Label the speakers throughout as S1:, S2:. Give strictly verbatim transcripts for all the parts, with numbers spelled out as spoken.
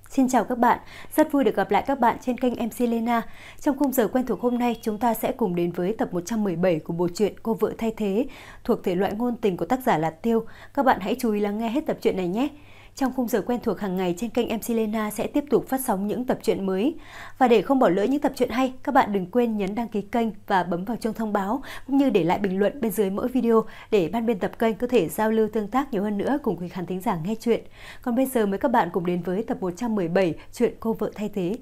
S1: Xin chào các bạn, rất vui được gặp lại các bạn trên kênh em xê Lena. Trong khung giờ quen thuộc hôm nay, chúng ta sẽ cùng đến với tập một trăm mười bảy của bộ truyện Cô vợ thay thế, thuộc thể loại ngôn tình của tác giả là Tiêu. Các bạn hãy chú ý lắng nghe hết tập truyện này nhé. Trong khung giờ quen thuộc hàng ngày trên kênh em xê Lena sẽ tiếp tục phát sóng những tập truyện mới. Và để không bỏ lỡ những tập truyện hay, các bạn đừng quên nhấn đăng ký kênh và bấm vào chuông thông báo, cũng như để lại bình luận bên dưới mỗi video để ban biên tập kênh có thể giao lưu tương tác nhiều hơn nữa cùng quý khán thính giả nghe chuyện. Còn bây giờ mời các bạn cùng đến với tập một trăm mười bảy chuyện Cô vợ thay thế.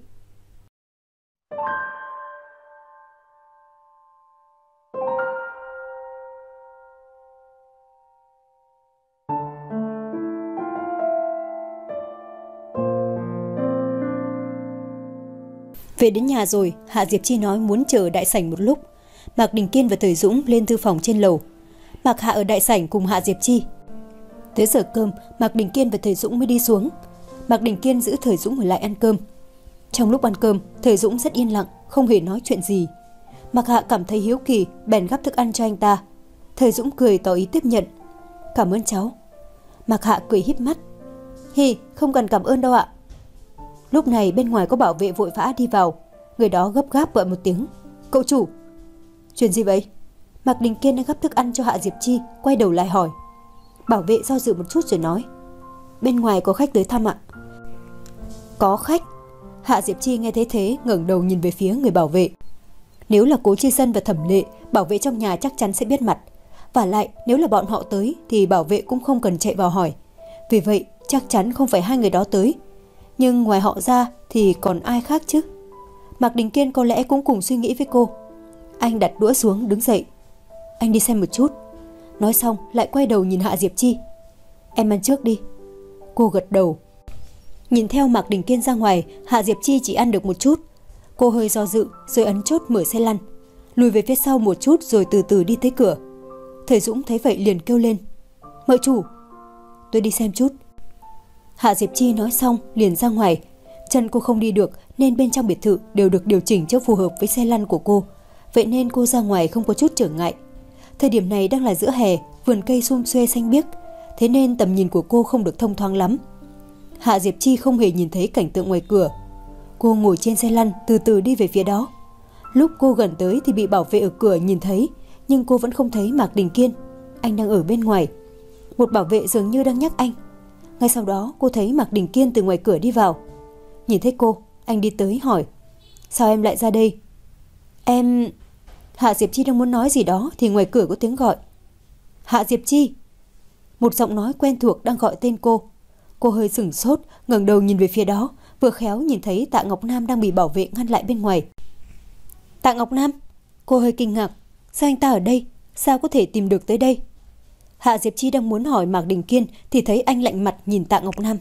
S1: Về đến nhà rồi, Hạ Diệp Chi nói muốn chờ ở đại sảnh một lúc. Mạc Đình Kiên và Thời Dũng lên thư phòng trên lầu. Mạc Hạ ở đại sảnh cùng Hạ Diệp Chi. Tới giờ cơm, Mạc Đình Kiên và Thời Dũng mới đi xuống. Mạc Đình Kiên giữ Thời Dũng ở lại ăn cơm. Trong lúc ăn cơm, Thời Dũng rất yên lặng, không hề nói chuyện gì. Mạc Hạ cảm thấy hiếu kỳ, bèn gắp thức ăn cho anh ta. Thời Dũng cười tỏ ý tiếp nhận. Cảm ơn cháu. Mạc Hạ cười híp mắt. Hi, không cần cảm ơn đâu ạ. Lúc này bên ngoài có bảo vệ vội vã đi vào. Người đó gấp gáp gọi một tiếng. Cậu chủ. Chuyện gì vậy? Mạc Đình Kiên đang gắp thức ăn cho Hạ Diệp Chi, quay đầu lại hỏi. Bảo vệ do dự một chút rồi nói. Bên ngoài có khách tới thăm ạ. Có khách? Hạ Diệp Chi nghe thấy thế ngẩng đầu nhìn về phía người bảo vệ. Nếu là Cố Chi Dân và Thẩm Lệ, bảo vệ trong nhà chắc chắn sẽ biết mặt. Và lại nếu là bọn họ tới thì bảo vệ cũng không cần chạy vào hỏi. Vì vậy chắc chắn không phải hai người đó tới. Nhưng ngoài họ ra thì còn ai khác chứ? Mạc Đình Kiên có lẽ cũng cùng suy nghĩ với cô. Anh đặt đũa xuống đứng dậy. Anh đi xem một chút. Nói xong lại quay đầu nhìn Hạ Diệp Chi. Em ăn trước đi. Cô gật đầu. Nhìn theo Mạc Đình Kiên ra ngoài, Hạ Diệp Chi chỉ ăn được một chút. Cô hơi do dự rồi ấn chốt mở xe lăn, lùi về phía sau một chút rồi từ từ đi tới cửa. Thời Dũng thấy vậy liền kêu lên. Mợ chủ. Tôi đi xem chút. Hạ Diệp Chi nói xong liền ra ngoài. Chân cô không đi được nên bên trong biệt thự đều được điều chỉnh cho phù hợp với xe lăn của cô. Vậy nên cô ra ngoài không có chút trở ngại. Thời điểm này đang là giữa hè, vườn cây sum xuê xanh biếc, thế nên tầm nhìn của cô không được thông thoáng lắm. Hạ Diệp Chi không hề nhìn thấy cảnh tượng ngoài cửa. Cô ngồi trên xe lăn từ từ đi về phía đó. Lúc cô gần tới thì bị bảo vệ ở cửa nhìn thấy, nhưng cô vẫn không thấy Mạc Đình Kiên. Anh đang ở bên ngoài. Một bảo vệ dường như đang nhắc anh. Ngay sau đó cô thấy Mạc Đình Kiên từ ngoài cửa đi vào. Nhìn thấy cô, anh đi tới hỏi. Sao em lại ra đây? Em... Hạ Diệp Chi đang muốn nói gì đó thì ngoài cửa có tiếng gọi. Hạ Diệp Chi. Một giọng nói quen thuộc đang gọi tên cô. Cô hơi sửng sốt, ngẩng đầu nhìn về phía đó, vừa khéo nhìn thấy Tạ Ngọc Nam đang bị bảo vệ ngăn lại bên ngoài. Tạ Ngọc Nam? Cô hơi kinh ngạc. Sao anh ta ở đây? Sao có thể tìm được tới đây? Hạ Diệp Chi đang muốn hỏi Mạc Đình Kiên thì thấy anh lạnh mặt nhìn Tạ Ngọc Nam.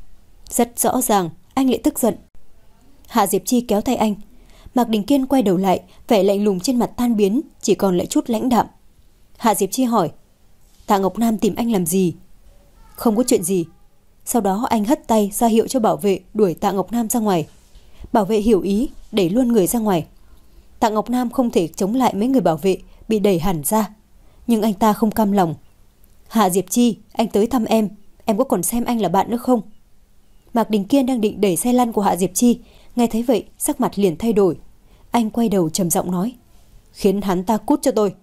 S1: Rất rõ ràng, anh lại tức giận. Hạ Diệp Chi kéo tay anh. Mạc Đình Kiên quay đầu lại, vẻ lạnh lùng trên mặt tan biến, chỉ còn lại chút lãnh đạm. Hạ Diệp Chi hỏi. Tạ Ngọc Nam tìm anh làm gì? Không có chuyện gì. Sau đó anh hất tay ra hiệu cho bảo vệ đuổi Tạ Ngọc Nam ra ngoài. Bảo vệ hiểu ý, đẩy luôn người ra ngoài. Tạ Ngọc Nam không thể chống lại mấy người bảo vệ, bị đẩy hẳn ra. Nhưng anh ta không cam lòng. Hạ Diệp Chi, anh tới thăm em, em có còn xem anh là bạn nữa không? Mạc Đình Kiên đang định đẩy xe lăn của Hạ Diệp Chi, nghe thấy vậy sắc mặt liền thay đổi. Anh quay đầu trầm giọng nói. Khiến hắn ta cút cho tôi.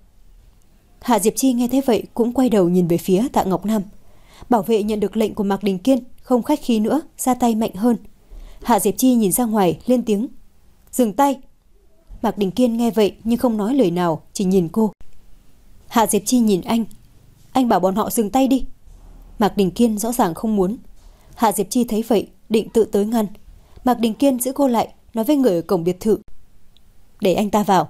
S1: Hạ Diệp Chi nghe thấy vậy cũng quay đầu nhìn về phía Tạ Ngọc Nam. Bảo vệ nhận được lệnh của Mạc Đình Kiên, không khách khí nữa, ra tay mạnh hơn. Hạ Diệp Chi nhìn ra ngoài, lên tiếng. Dừng tay. Mạc Đình Kiên nghe vậy nhưng không nói lời nào, chỉ nhìn cô. Hạ Diệp Chi nhìn anh. Anh bảo bọn họ dừng tay đi. Mạc Đình Kiên rõ ràng không muốn. Hạ Diệp Chi thấy vậy, định tự tới ngăn. Mạc Đình Kiên giữ cô lại, nói với người ở cổng biệt thự. Để anh ta vào.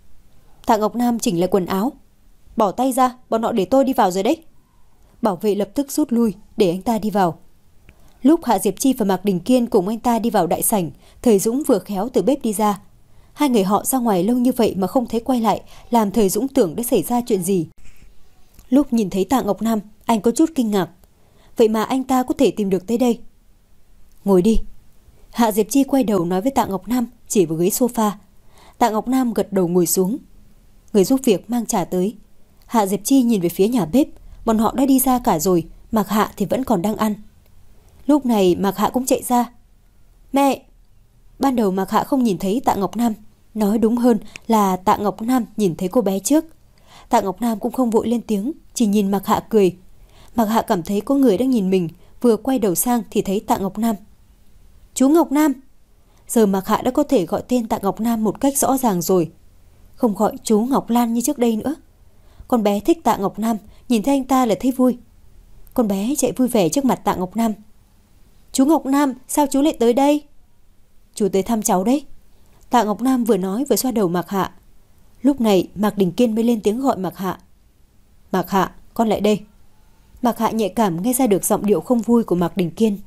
S1: Tạ Ngọc Nam chỉnh lại quần áo. Bỏ tay ra, bọn họ để tôi đi vào rồi đấy. Bảo vệ lập tức rút lui, để anh ta đi vào. Lúc Hạ Diệp Chi và Mạc Đình Kiên cùng anh ta đi vào đại sảnh, Thời Dũng vừa khéo từ bếp đi ra. Hai người họ ra ngoài lâu như vậy mà không thấy quay lại, làm Thời Dũng tưởng đã xảy ra chuyện gì. Lúc nhìn thấy Tạ Ngọc Nam, anh có chút kinh ngạc. Vậy mà anh ta có thể tìm được tới đây. Ngồi đi. Hạ Diệp Chi quay đầu nói với Tạ Ngọc Nam, chỉ vào ghế sofa. Tạ Ngọc Nam gật đầu ngồi xuống. Người giúp việc mang trà tới. Hạ Diệp Chi nhìn về phía nhà bếp. Bọn họ đã đi ra cả rồi, Mạc Hạ thì vẫn còn đang ăn. Lúc này Mạc Hạ cũng chạy ra. Mẹ! Ban đầu Mạc Hạ không nhìn thấy Tạ Ngọc Nam. Nói đúng hơn là Tạ Ngọc Nam nhìn thấy cô bé trước. Tạ Ngọc Nam cũng không vội lên tiếng, chỉ nhìn Mạc Hạ cười. Mạc Hạ cảm thấy có người đang nhìn mình, vừa quay đầu sang thì thấy Tạ Ngọc Nam. Chú Ngọc Nam! Giờ Mạc Hạ đã có thể gọi tên Tạ Ngọc Nam một cách rõ ràng rồi. Không gọi chú Ngọc Lan như trước đây nữa. Con bé thích Tạ Ngọc Nam, nhìn thấy anh ta là thấy vui. Con bé chạy vui vẻ trước mặt Tạ Ngọc Nam. Chú Ngọc Nam, sao chú lại tới đây? Chú tới thăm cháu đấy. Tạ Ngọc Nam vừa nói vừa xoa đầu Mạc Hạ. Lúc này Mạc Đình Kiên mới lên tiếng gọi Mạc Hạ. Mạc Hạ, con lại đây. Mạc Hạ nhạy cảm nghe ra được giọng điệu không vui của Mạc Đình Kiên.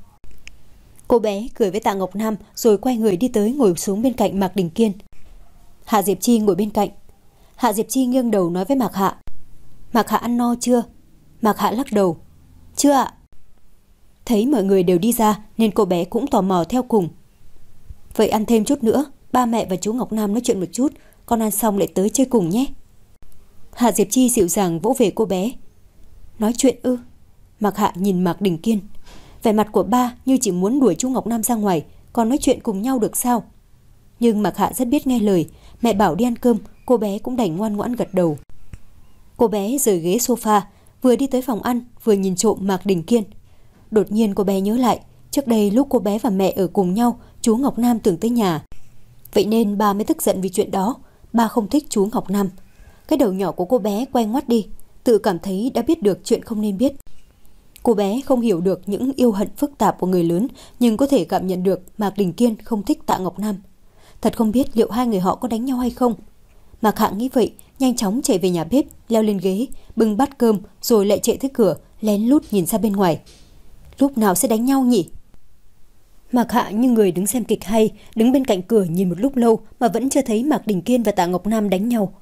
S1: Cô bé cười với Tạ Ngọc Nam rồi quay người đi tới ngồi xuống bên cạnh Mạc Đình Kiên. Hạ Diệp Chi ngồi bên cạnh. Hạ Diệp Chi nghiêng đầu nói với Mạc Hạ. Mạc Hạ ăn no chưa? Mạc Hạ lắc đầu. Chưa ạ. Thấy mọi người đều đi ra nên cô bé cũng tò mò theo cùng. Vậy ăn thêm chút nữa, ba mẹ và chú Ngọc Nam nói chuyện một chút, con ăn xong lại tới chơi cùng nhé. Hạ Diệp Chi dịu dàng vỗ về cô bé. Nói chuyện ư? Mạc Hạ nhìn Mạc Đình Kiên. Vẻ mặt của ba như chỉ muốn đuổi chú Ngọc Nam ra ngoài, còn nói chuyện cùng nhau được sao? Nhưng Mạc Hạ rất biết nghe lời, mẹ bảo đi ăn cơm, cô bé cũng đành ngoan ngoãn gật đầu. Cô bé rời ghế sofa, vừa đi tới phòng ăn, vừa nhìn trộm Mạc Đình Kiên. Đột nhiên cô bé nhớ lại, trước đây lúc cô bé và mẹ ở cùng nhau, chú Ngọc Nam tưởng tới nhà. Vậy nên ba mới tức giận vì chuyện đó, ba không thích chú Ngọc Nam. Cái đầu nhỏ của cô bé quay ngoắt đi, tự cảm thấy đã biết được chuyện không nên biết. Cô bé không hiểu được những yêu hận phức tạp của người lớn, nhưng có thể cảm nhận được Mạc Đình Kiên không thích Tạ Ngọc Nam. Thật không biết liệu hai người họ có đánh nhau hay không. Mạc Hạ nghĩ vậy, nhanh chóng chạy về nhà bếp, leo lên ghế, bưng bát cơm rồi lại chạy tới cửa, lén lút nhìn ra bên ngoài. Lúc nào sẽ đánh nhau nhỉ? Mạc Hạ như người đứng xem kịch hay, đứng bên cạnh cửa nhìn một lúc lâu mà vẫn chưa thấy Mạc Đình Kiên và Tạ Ngọc Nam đánh nhau.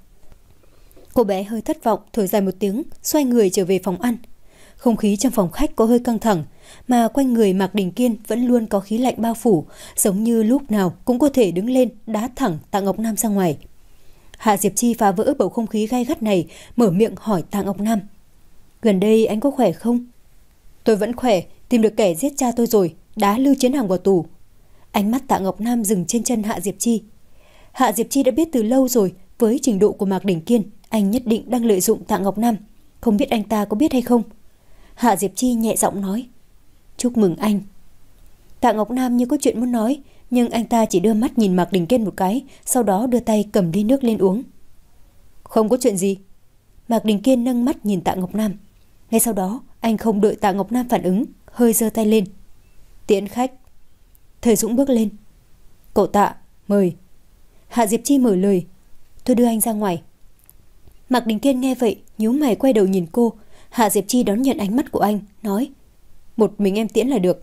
S1: Cô bé hơi thất vọng, thở dài một tiếng, xoay người trở về phòng ăn. Không khí trong phòng khách có hơi căng thẳng, mà quanh người Mạc Đình Kiên vẫn luôn có khí lạnh bao phủ, giống như lúc nào cũng có thể đứng lên đá thẳng Tạ Ngọc Nam ra ngoài. Hạ Diệp Chi phá vỡ bầu không khí gay gắt này, mở miệng hỏi Tạ Ngọc Nam. Gần đây anh có khỏe không? Tôi vẫn khỏe, tìm được kẻ giết cha tôi rồi, đá Lưu Chiến Hằng vào tù. Ánh mắt Tạ Ngọc Nam dừng trên chân Hạ Diệp Chi. Hạ Diệp Chi đã biết từ lâu rồi, với trình độ của Mạc Đình Kiên, anh nhất định đang lợi dụng Tạ Ngọc Nam. Không biết anh ta có biết hay không? Hạ Diệp Chi nhẹ giọng nói. Chúc mừng anh. Tạ Ngọc Nam như có chuyện muốn nói, nhưng anh ta chỉ đưa mắt nhìn Mạc Đình Kiên một cái, sau đó đưa tay cầm ly nước lên uống. Không có chuyện gì. Mạc Đình Kiên nâng mắt nhìn Tạ Ngọc Nam. Ngay sau đó, anh không đợi Tạ Ngọc Nam phản ứng, hơi giơ tay lên. Tiễn khách. Thời Dũng bước lên. Cậu Tạ, mời. Hạ Diệp Chi mở lời. Tôi đưa anh ra ngoài. Mạc Đình Kiên nghe vậy, nhíu mày quay đầu nhìn cô. Hạ Diệp Chi đón nhận ánh mắt của anh, nói. Một mình em tiễn là được.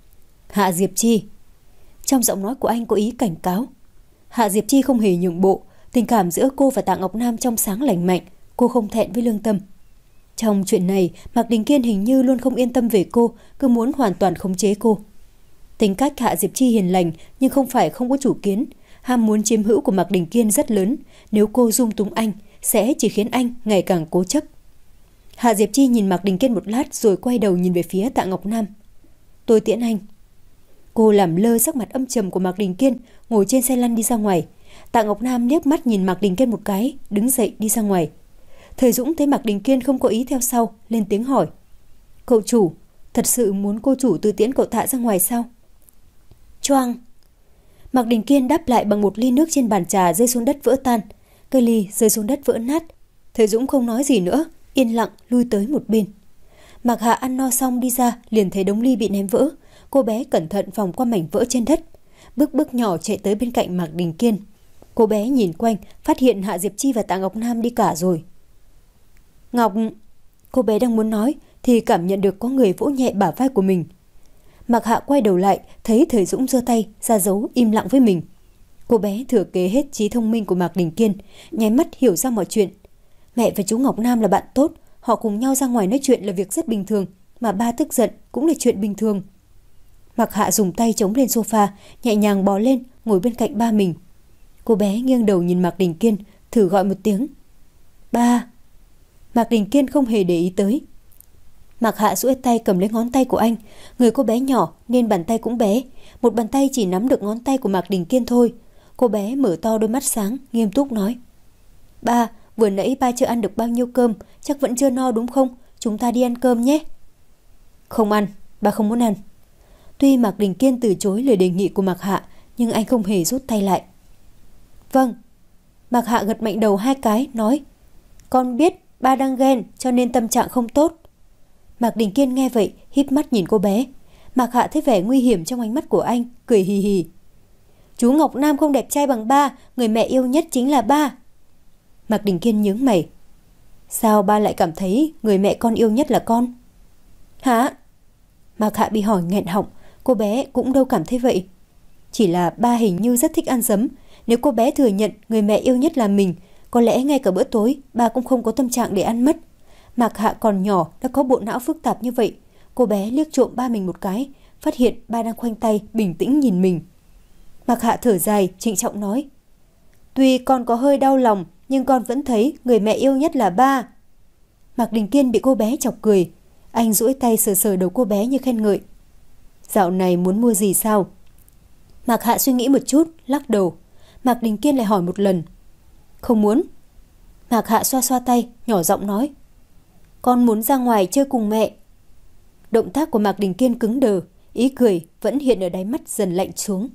S1: Hạ Diệp Chi. Trong giọng nói của anh có ý cảnh cáo. Hạ Diệp Chi không hề nhượng bộ. Tình cảm giữa cô và Tạ Ngọc Nam trong sáng lành mạnh. Cô không thẹn với lương tâm. Trong chuyện này, Mạc Đình Kiên hình như luôn không yên tâm về cô, cứ muốn hoàn toàn khống chế cô. Tính cách Hạ Diệp Chi hiền lành, nhưng không phải không có chủ kiến. Ham muốn chiếm hữu của Mạc Đình Kiên rất lớn. Nếu cô dung túng anh, sẽ chỉ khiến anh ngày càng cố chấp. Hạ Diệp Chi nhìn Mạc Đình Kiên một lát rồi quay đầu nhìn về phía Tạ Ngọc Nam. Tôi tiễn anh. Cô làm lơ sắc mặt âm trầm của Mạc Đình Kiên, ngồi trên xe lăn đi ra ngoài. Tạ Ngọc Nam liếc mắt nhìn Mạc Đình Kiên một cái, đứng dậy đi ra ngoài. Thời Dũng thấy Mạc Đình Kiên không có ý theo sau, lên tiếng hỏi. Cậu chủ, thật sự muốn cô chủ tự tiễn cậu Tạ ra ngoài sao? Choang. Mạc Đình Kiên đáp lại bằng một ly nước trên bàn trà rơi xuống đất vỡ tan. Cây ly rơi xuống đất vỡ nát. Thời Dũng không nói gì nữa, yên lặng lui tới một bên. Mạc Hạ ăn no xong đi ra, liền thấy đống ly bị ném vỡ. Cô bé cẩn thận vòng qua mảnh vỡ trên đất, bước bước nhỏ chạy tới bên cạnh Mạc Đình Kiên. Cô bé nhìn quanh, phát hiện Hạ Diệp Chi và Tạ Ngọc Nam đi cả rồi. Ngọc... Cô bé đang muốn nói thì cảm nhận được có người vỗ nhẹ bả vai của mình. Mạc Hạ quay đầu lại, thấy Thời Dũng giơ tay ra dấu im lặng với mình. Cô bé thừa kế hết trí thông minh của Mạc Đình Kiên, nháy mắt hiểu ra mọi chuyện. Mẹ và chú Ngọc Nam là bạn tốt, họ cùng nhau ra ngoài nói chuyện là việc rất bình thường, mà ba tức giận cũng là chuyện bình thường. Mạc Hạ dùng tay chống lên sofa, nhẹ nhàng bò lên, ngồi bên cạnh ba mình. Cô bé nghiêng đầu nhìn Mạc Đình Kiên, thử gọi một tiếng. Ba. Mạc Đình Kiên không hề để ý tới. Mạc Hạ duỗi tay cầm lấy ngón tay của anh. Người cô bé nhỏ nên bàn tay cũng bé, một bàn tay chỉ nắm được ngón tay của Mạc Đình Kiên thôi. Cô bé mở to đôi mắt sáng, nghiêm túc nói: Ba, vừa nãy ba chưa ăn được bao nhiêu cơm, chắc vẫn chưa no đúng không? Chúng ta đi ăn cơm nhé. Không ăn, ba không muốn ăn. Tuy Mạc Đình Kiên từ chối lời đề nghị của Mạc Hạ, nhưng anh không hề rút tay lại. Vâng. Mạc Hạ gật mạnh đầu hai cái, nói: Con biết ba đang ghen cho nên tâm trạng không tốt. Mạc Đình Kiên nghe vậy, híp mắt nhìn cô bé. Mạc Hạ thấy vẻ nguy hiểm trong ánh mắt của anh, cười hì hì. Chú Ngọc Nam không đẹp trai bằng ba, người mẹ yêu nhất chính là ba. Mạc Đình Kiên nhướng mày. Sao ba lại cảm thấy người mẹ con yêu nhất là con? Hả? Mạc Hạ bị hỏi nghẹn họng, cô bé cũng đâu cảm thấy vậy. Chỉ là ba hình như rất thích ăn dấm. Nếu cô bé thừa nhận người mẹ yêu nhất là mình, có lẽ ngay cả bữa tối ba cũng không có tâm trạng để ăn mất. Mạc Hạ còn nhỏ đã có bộ não phức tạp như vậy. Cô bé liếc trộm ba mình một cái, phát hiện ba đang khoanh tay bình tĩnh nhìn mình. Mạc Hạ thở dài, trịnh trọng nói: Tuy con có hơi đau lòng, nhưng con vẫn thấy người mẹ yêu nhất là ba. Mạc Đình Kiên bị cô bé chọc cười. Anh duỗi tay sờ sờ đầu cô bé như khen ngợi. Dạo này muốn mua gì sao? Mạc Hạ suy nghĩ một chút, lắc đầu. Mạc Đình Kiên lại hỏi một lần. Không muốn. Mạc Hạ xoa xoa tay, nhỏ giọng nói: Con muốn ra ngoài chơi cùng mẹ. Động tác của Mạc Đình Kiên cứng đờ, ý cười vẫn hiện ở đáy mắt dần lạnh xuống.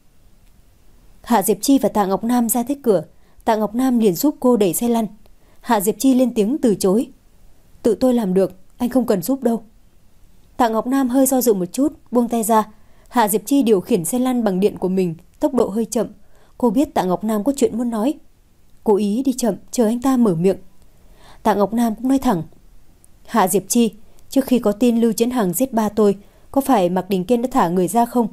S1: Hạ Diệp Chi và Tạ Ngọc Nam ra tới cửa. Tạ Ngọc Nam liền giúp cô đẩy xe lăn. Hạ Diệp Chi lên tiếng từ chối. Tự tôi làm được, anh không cần giúp đâu. Tạ Ngọc Nam hơi do dự một chút, buông tay ra. Hạ Diệp Chi điều khiển xe lăn bằng điện của mình, tốc độ hơi chậm. Cô biết Tạ Ngọc Nam có chuyện muốn nói, cố ý đi chậm chờ anh ta mở miệng. Tạ Ngọc Nam cũng nói thẳng: Hạ Diệp Chi, trước khi có tin Lưu Chiến Hằng giết ba tôi, có phải Mạc Đình Kiên đã thả người ra không?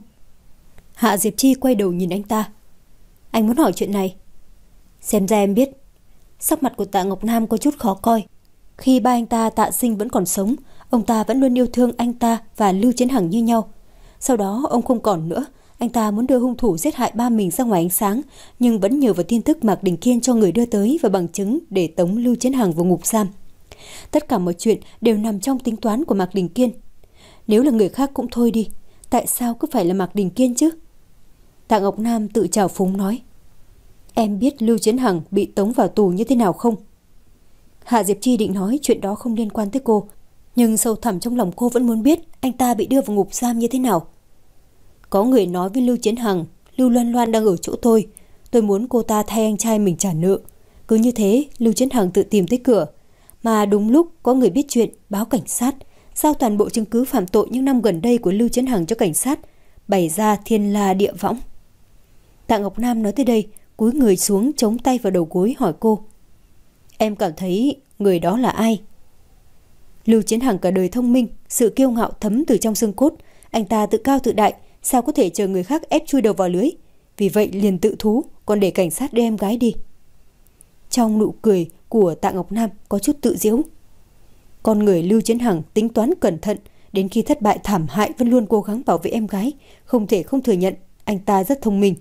S1: Hạ Diệp Chi quay đầu nhìn anh ta. Anh muốn hỏi chuyện này? Xem ra em biết. Sắc mặt của Tạ Ngọc Nam có chút khó coi. Khi ba anh ta Tạ Sinh vẫn còn sống, ông ta vẫn luôn yêu thương anh ta và Lưu Chiến Hằng như nhau. Sau đó ông không còn nữa, anh ta muốn đưa hung thủ giết hại ba mình ra ngoài ánh sáng, nhưng vẫn nhờ vào tin tức Mạc Đình Kiên cho người đưa tới và bằng chứng để tống Lưu Chiến Hằng vào ngục giam. Tất cả mọi chuyện đều nằm trong tính toán của Mạc Đình Kiên. Nếu là người khác cũng thôi đi, tại sao cứ phải là Mạc Đình Kiên chứ? Tạ Ngọc Nam tự trào phúng nói: Em biết Lưu Chiến Hằng bị tống vào tù như thế nào không? Hạ Diệp Chi định nói chuyện đó không liên quan tới cô, nhưng sâu thẳm trong lòng cô vẫn muốn biết anh ta bị đưa vào ngục giam như thế nào. Có người nói với Lưu Chiến Hằng, Lưu Loan Loan đang ở chỗ tôi, tôi muốn cô ta thay anh trai mình trả nợ. Cứ như thế, Lưu Chiến Hằng tự tìm tới cửa. Mà đúng lúc có người biết chuyện, báo cảnh sát, giao toàn bộ chứng cứ phạm tội những năm gần đây của Lưu Chiến Hằng cho cảnh sát, bày ra thiên la địa võng. Tạ Ngọc Nam nói tới đây, cúi người xuống chống tay vào đầu gối hỏi cô: Em cảm thấy người đó là ai? Lưu Chiến Hằng cả đời thông minh, sự kiêu ngạo thấm từ trong xương cốt. Anh ta tự cao tự đại, sao có thể chờ người khác ép chui đầu vào lưới? Vì vậy liền tự thú, còn để cảnh sát đưa em gái đi. Trong nụ cười của Tạ Ngọc Nam có chút tự giễu. Con người Lưu Chiến Hằng tính toán cẩn thận, đến khi thất bại thảm hại vẫn luôn cố gắng bảo vệ em gái, không thể không thừa nhận anh ta rất thông minh.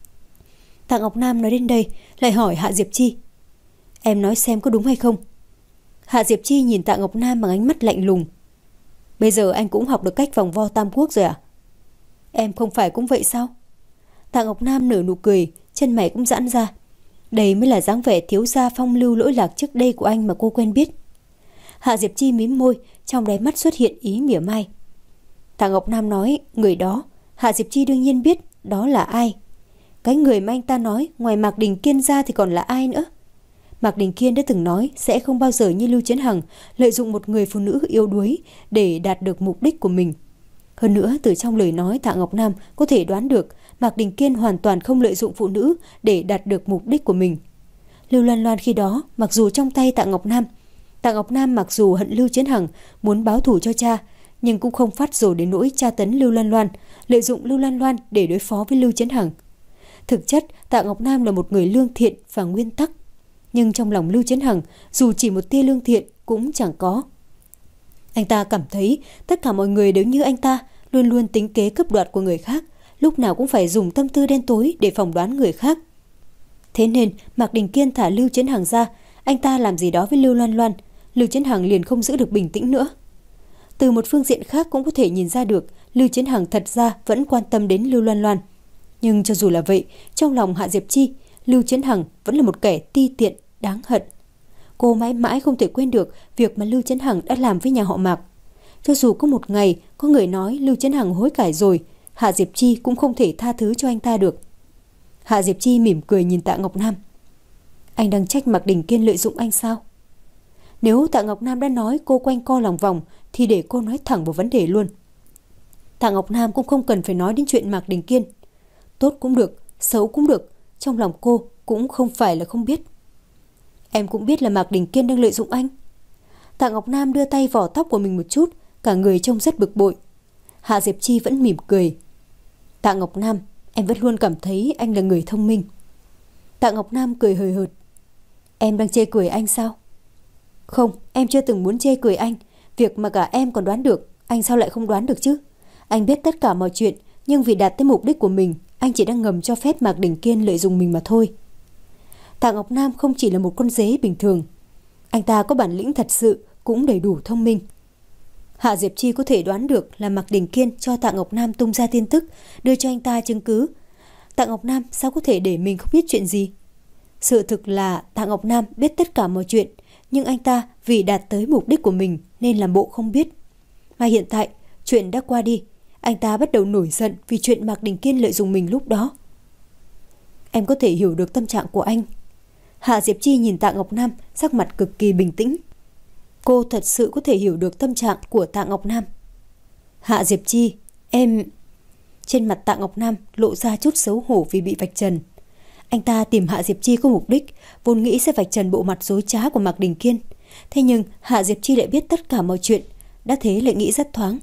S1: Tạ Ngọc Nam nói đến đây lại hỏi Hạ Diệp Chi: Em nói xem có đúng hay không? Hạ Diệp Chi nhìn Tạ Ngọc Nam bằng ánh mắt lạnh lùng. Bây giờ anh cũng học được cách vòng vo tam quốc rồi à? Em không phải cũng vậy sao? Tạ Ngọc Nam nở nụ cười, chân mày cũng giãn ra. Đây mới là dáng vẻ thiếu gia phong lưu lỗi lạc trước đây của anh mà cô quen biết. Hạ Diệp Chi mím môi, trong đáy mắt xuất hiện ý mỉa mai. Tạ Ngọc Nam nói người đó, Hạ Diệp Chi đương nhiên biết đó là ai. Cái người mà anh ta nói ngoài Mạc Đình Kiên ra thì còn là ai nữa? Mạc Đình Kiên đã từng nói sẽ không bao giờ như Lưu Chiến Hằng lợi dụng một người phụ nữ yếu đuối để đạt được mục đích của mình. Hơn nữa, từ trong lời nói Tạ Ngọc Nam có thể đoán được Mạc Đình Kiên hoàn toàn không lợi dụng phụ nữ để đạt được mục đích của mình. Lưu Loan Loan khi đó mặc dù trong tay Tạ Ngọc Nam, Tạ Ngọc Nam mặc dù hận Lưu Chiến Hằng, muốn báo thù cho cha, nhưng cũng không phát rồi đến nỗi tra tấn Lưu Loan Loan, lợi dụng Lưu Loan Loan để đối phó với Lưu Chiến Hằng. Thực chất, Tạ Ngọc Nam là một người lương thiện và nguyên tắc, nhưng trong lòng Lưu Chiến Hằng dù chỉ một tia lương thiện cũng chẳng có. Anh ta cảm thấy tất cả mọi người đều như anh ta, luôn luôn tính kế cướp đoạt của người khác, lúc nào cũng phải dùng tâm tư đen tối để phỏng đoán người khác. Thế nên Mạc Đình Kiên thả Lưu Chiến Hằng ra, anh ta làm gì đó với Lưu Loan Loan, Lưu Chiến Hằng liền không giữ được bình tĩnh nữa. Từ một phương diện khác cũng có thể nhìn ra được Lưu Chiến Hằng thật ra vẫn quan tâm đến Lưu Loan Loan. Nhưng cho dù là vậy, trong lòng Hạ Diệp Chi, Lưu Chiến Hằng vẫn là một kẻ ti tiện, đáng hận. Cô mãi mãi không thể quên được việc mà Lưu Chiến Hằng đã làm với nhà họ Mạc. Cho dù có một ngày có người nói Lưu Chiến Hằng hối cải rồi, Hạ Diệp Chi cũng không thể tha thứ cho anh ta được. Hạ Diệp Chi mỉm cười nhìn Tạ Ngọc Nam. Anh đang trách Mạc Đình Kiên lợi dụng anh sao? Nếu Tạ Ngọc Nam đã nói cô quanh co lòng vòng thì để cô nói thẳng vào vấn đề luôn. Tạ Ngọc Nam cũng không cần phải nói đến chuyện Mạc Đình Kiên. Tốt cũng được, xấu cũng được, trong lòng cô cũng không phải là không biết. Em cũng biết là Mạc Đình Kiên đang lợi dụng anh. Tạ Ngọc Nam đưa tay vò tóc của mình một chút, cả người trông rất bực bội. Hạ Diệp Chi vẫn mỉm cười. Tạ Ngọc Nam, em vẫn luôn cảm thấy anh là người thông minh. Tạ Ngọc Nam cười hời hợt. Em đang chê cười anh sao? Không, em chưa từng muốn chê cười anh. Việc mà cả em còn đoán được, anh sao lại không đoán được chứ? Anh biết tất cả mọi chuyện, nhưng vì đạt tới mục đích của mình, anh chỉ đang ngầm cho phép Mạc Đình Kiên lợi dụng mình mà thôi. Tạ Ngọc Nam không chỉ là một con dế bình thường. Anh ta có bản lĩnh thật sự, cũng đầy đủ thông minh. Hạ Diệp Chi có thể đoán được là Mạc Đình Kiên cho Tạ Ngọc Nam tung ra tin tức, đưa cho anh ta chứng cứ. Tạ Ngọc Nam sao có thể để mình không biết chuyện gì? Sự thực là Tạ Ngọc Nam biết tất cả mọi chuyện, nhưng anh ta vì đạt tới mục đích của mình nên làm bộ không biết. Mà hiện tại, chuyện đã qua đi, anh ta bắt đầu nổi giận vì chuyện Mạc Đình Kiên lợi dụng mình lúc đó. Em có thể hiểu được tâm trạng của anh. Hạ Diệp Chi nhìn Tạ Ngọc Nam, sắc mặt cực kỳ bình tĩnh. Cô thật sự có thể hiểu được tâm trạng của Tạ Ngọc Nam. Hạ Diệp Chi, em... Trên mặt Tạ Ngọc Nam lộ ra chút xấu hổ vì bị vạch trần. Anh ta tìm Hạ Diệp Chi có mục đích, vốn nghĩ sẽ vạch trần bộ mặt dối trá của Mạc Đình Kiên. Thế nhưng Hạ Diệp Chi lại biết tất cả mọi chuyện, đã thế lại nghĩ rất thoáng.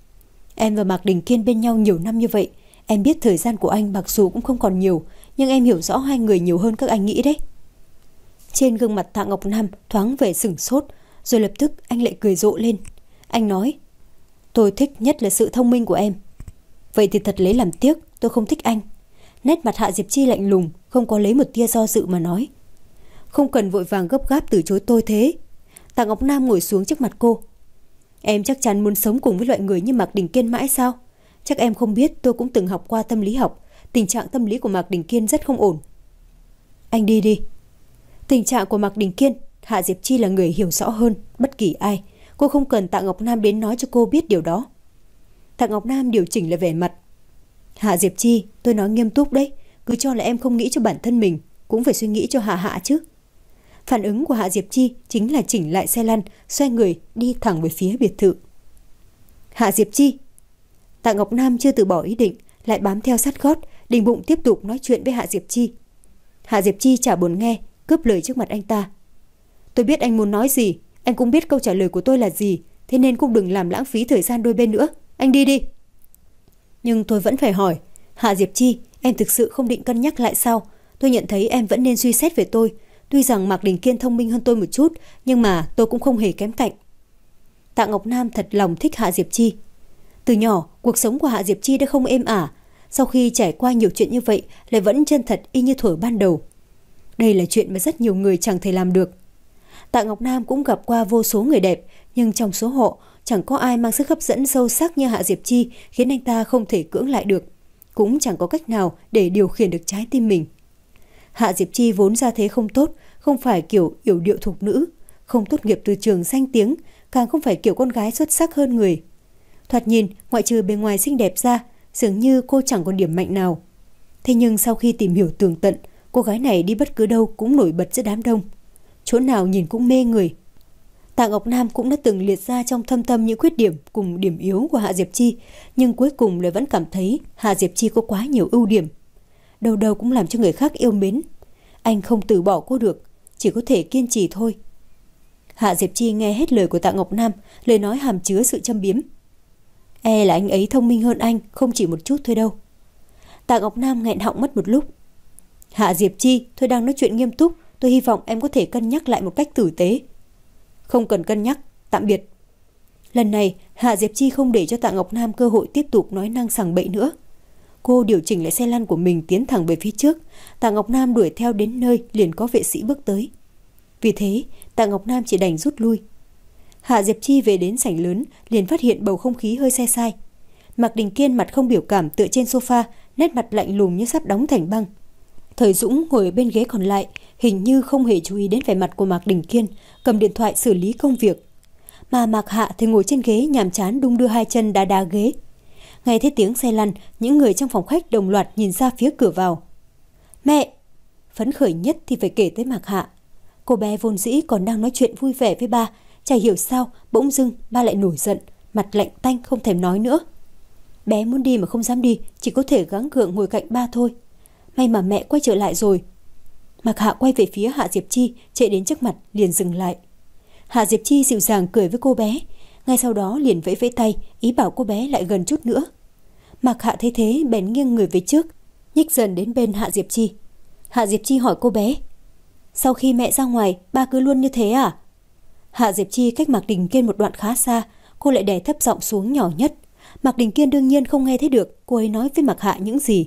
S1: Em và Mạc Đình Kiên bên nhau nhiều năm như vậy, em biết thời gian của anh mặc dù cũng không còn nhiều, nhưng em hiểu rõ hai người nhiều hơn các anh nghĩ đấy. Trên gương mặt Tạ Ngọc Nam thoáng vẻ sửng sốt, rồi lập tức anh lại cười rộ lên. Anh nói, tôi thích nhất là sự thông minh của em. Vậy thì thật lấy làm tiếc, tôi không thích anh. Nét mặt Hạ Diệp Chi lạnh lùng, không có lấy một tia do dự mà nói. Không cần vội vàng gấp gáp từ chối tôi thế. Tạ Ngọc Nam ngồi xuống trước mặt cô. Em chắc chắn muốn sống cùng với loại người như Mạc Đình Kiên mãi sao? Chắc em không biết tôi cũng từng học qua tâm lý học. Tình trạng tâm lý của Mạc Đình Kiên rất không ổn. Anh đi đi. Tình trạng của Mạc Đình Kiên, Hạ Diệp Chi là người hiểu rõ hơn bất kỳ ai. Cô không cần Tạ Ngọc Nam đến nói cho cô biết điều đó. Tạ Ngọc Nam điều chỉnh lại vẻ mặt. Hạ Diệp Chi, tôi nói nghiêm túc đấy. Cứ cho là em không nghĩ cho bản thân mình, cũng phải suy nghĩ cho Hạ Hạ chứ. Phản ứng của Hạ Diệp Chi chính là chỉnh lại xe lăn, xoay người đi thẳng về phía biệt thự. Hạ Diệp Chi. Tạ Ngọc Nam chưa từ bỏ ý định, lại bám theo sát gót, định bụng tiếp tục nói chuyện với Hạ Diệp Chi. Hạ Diệp Chi chả buồn nghe, cướp lời trước mặt anh ta. Tôi biết anh muốn nói gì, anh cũng biết câu trả lời của tôi là gì, thế nên cũng đừng làm lãng phí thời gian đôi bên nữa. Anh đi đi. Nhưng tôi vẫn phải hỏi, Hạ Diệp Chi, em thực sự không định cân nhắc lại sao? Tôi nhận thấy em vẫn nên suy xét về tôi. Tuy rằng Mạc Đình Kiên thông minh hơn tôi một chút, nhưng mà tôi cũng không hề kém cạnh. Tạ Ngọc Nam thật lòng thích Hạ Diệp Chi. Từ nhỏ, cuộc sống của Hạ Diệp Chi đã không êm ả. Sau khi trải qua nhiều chuyện như vậy, lại vẫn chân thật y như thuở ban đầu. Đây là chuyện mà rất nhiều người chẳng thể làm được. Tạ Ngọc Nam cũng gặp qua vô số người đẹp, nhưng trong số họ chẳng có ai mang sức hấp dẫn sâu sắc như Hạ Diệp Chi, khiến anh ta không thể cưỡng lại được. Cũng chẳng có cách nào để điều khiển được trái tim mình. Hạ Diệp Chi vốn ra thế không tốt, không phải kiểu yểu điệu thục nữ, không tốt nghiệp từ trường danh tiếng, càng không phải kiểu con gái xuất sắc hơn người. Thoạt nhìn, ngoại trừ bề ngoài xinh đẹp ra, dường như cô chẳng còn điểm mạnh nào. Thế nhưng sau khi tìm hiểu tường tận, cô gái này đi bất cứ đâu cũng nổi bật giữa đám đông. Chỗ nào nhìn cũng mê người. Tạ Ngọc Nam cũng đã từng liệt ra trong thâm tâm những khuyết điểm cùng điểm yếu của Hạ Diệp Chi, nhưng cuối cùng lại vẫn cảm thấy Hạ Diệp Chi có quá nhiều ưu điểm. Đầu đầu cũng làm cho người khác yêu mến. Anh không từ bỏ cô được, chỉ có thể kiên trì thôi. Hạ Diệp Chi nghe hết lời của Tạ Ngọc Nam, lời nói hàm chứa sự châm biếm. E là anh ấy thông minh hơn anh, không chỉ một chút thôi đâu. Tạ Ngọc Nam nghẹn họng mất một lúc. Hạ Diệp Chi, tôi đang nói chuyện nghiêm túc, tôi hy vọng em có thể cân nhắc lại một cách tử tế. Không cần cân nhắc, tạm biệt. Lần này, Hạ Diệp Chi không để cho Tạ Ngọc Nam cơ hội tiếp tục nói năng sằng bậy nữa. Cô điều chỉnh lại xe lăn của mình tiến thẳng về phía trước. Tạ Ngọc Nam đuổi theo đến nơi liền có vệ sĩ bước tới. Vì thế, Tạ Ngọc Nam chỉ đành rút lui. Hạ Diệp Chi về đến sảnh lớn liền phát hiện bầu không khí hơi sai sai. Mạc Đình Kiên mặt không biểu cảm tựa trên sofa, nét mặt lạnh lùng như sắp đóng thành băng. Thời Dũng ngồi ở bên ghế còn lại, hình như không hề chú ý đến vẻ mặt của Mạc Đình Kiên, cầm điện thoại xử lý công việc. Mà Mạc Hạ thì ngồi trên ghế nhàm chán đung đưa hai chân đá đá ghế. Nghe thấy tiếng xe lăn, những người trong phòng khách đồng loạt nhìn ra phía cửa vào. Mẹ! Phấn khởi nhất thì phải kể tới Mạc Hạ. Cô bé vốn dĩ còn đang nói chuyện vui vẻ với ba, chả hiểu sao bỗng dưng ba lại nổi giận, mặt lạnh tanh không thèm nói nữa. Bé muốn đi mà không dám đi, chỉ có thể gắng gượng ngồi cạnh ba thôi. May mà mẹ quay trở lại rồi. Mạc Hạ quay về phía Hạ Diệp Chi, chạy đến trước mặt liền dừng lại. Hạ Diệp Chi dịu dàng cười với cô bé, ngay sau đó liền vẫy vẫy tay, ý bảo cô bé lại gần chút nữa. Mạc Hạ thấy thế bèn nghiêng người về trước, nhích dần đến bên Hạ Diệp Chi. Hạ Diệp Chi hỏi cô bé, sau khi mẹ ra ngoài, ba cứ luôn như thế à? Hạ Diệp Chi cách Mạc Đình Kiên một đoạn khá xa, cô lại đè thấp giọng xuống nhỏ nhất. Mạc Đình Kiên đương nhiên không nghe thấy được cô ấy nói với Mạc Hạ những gì.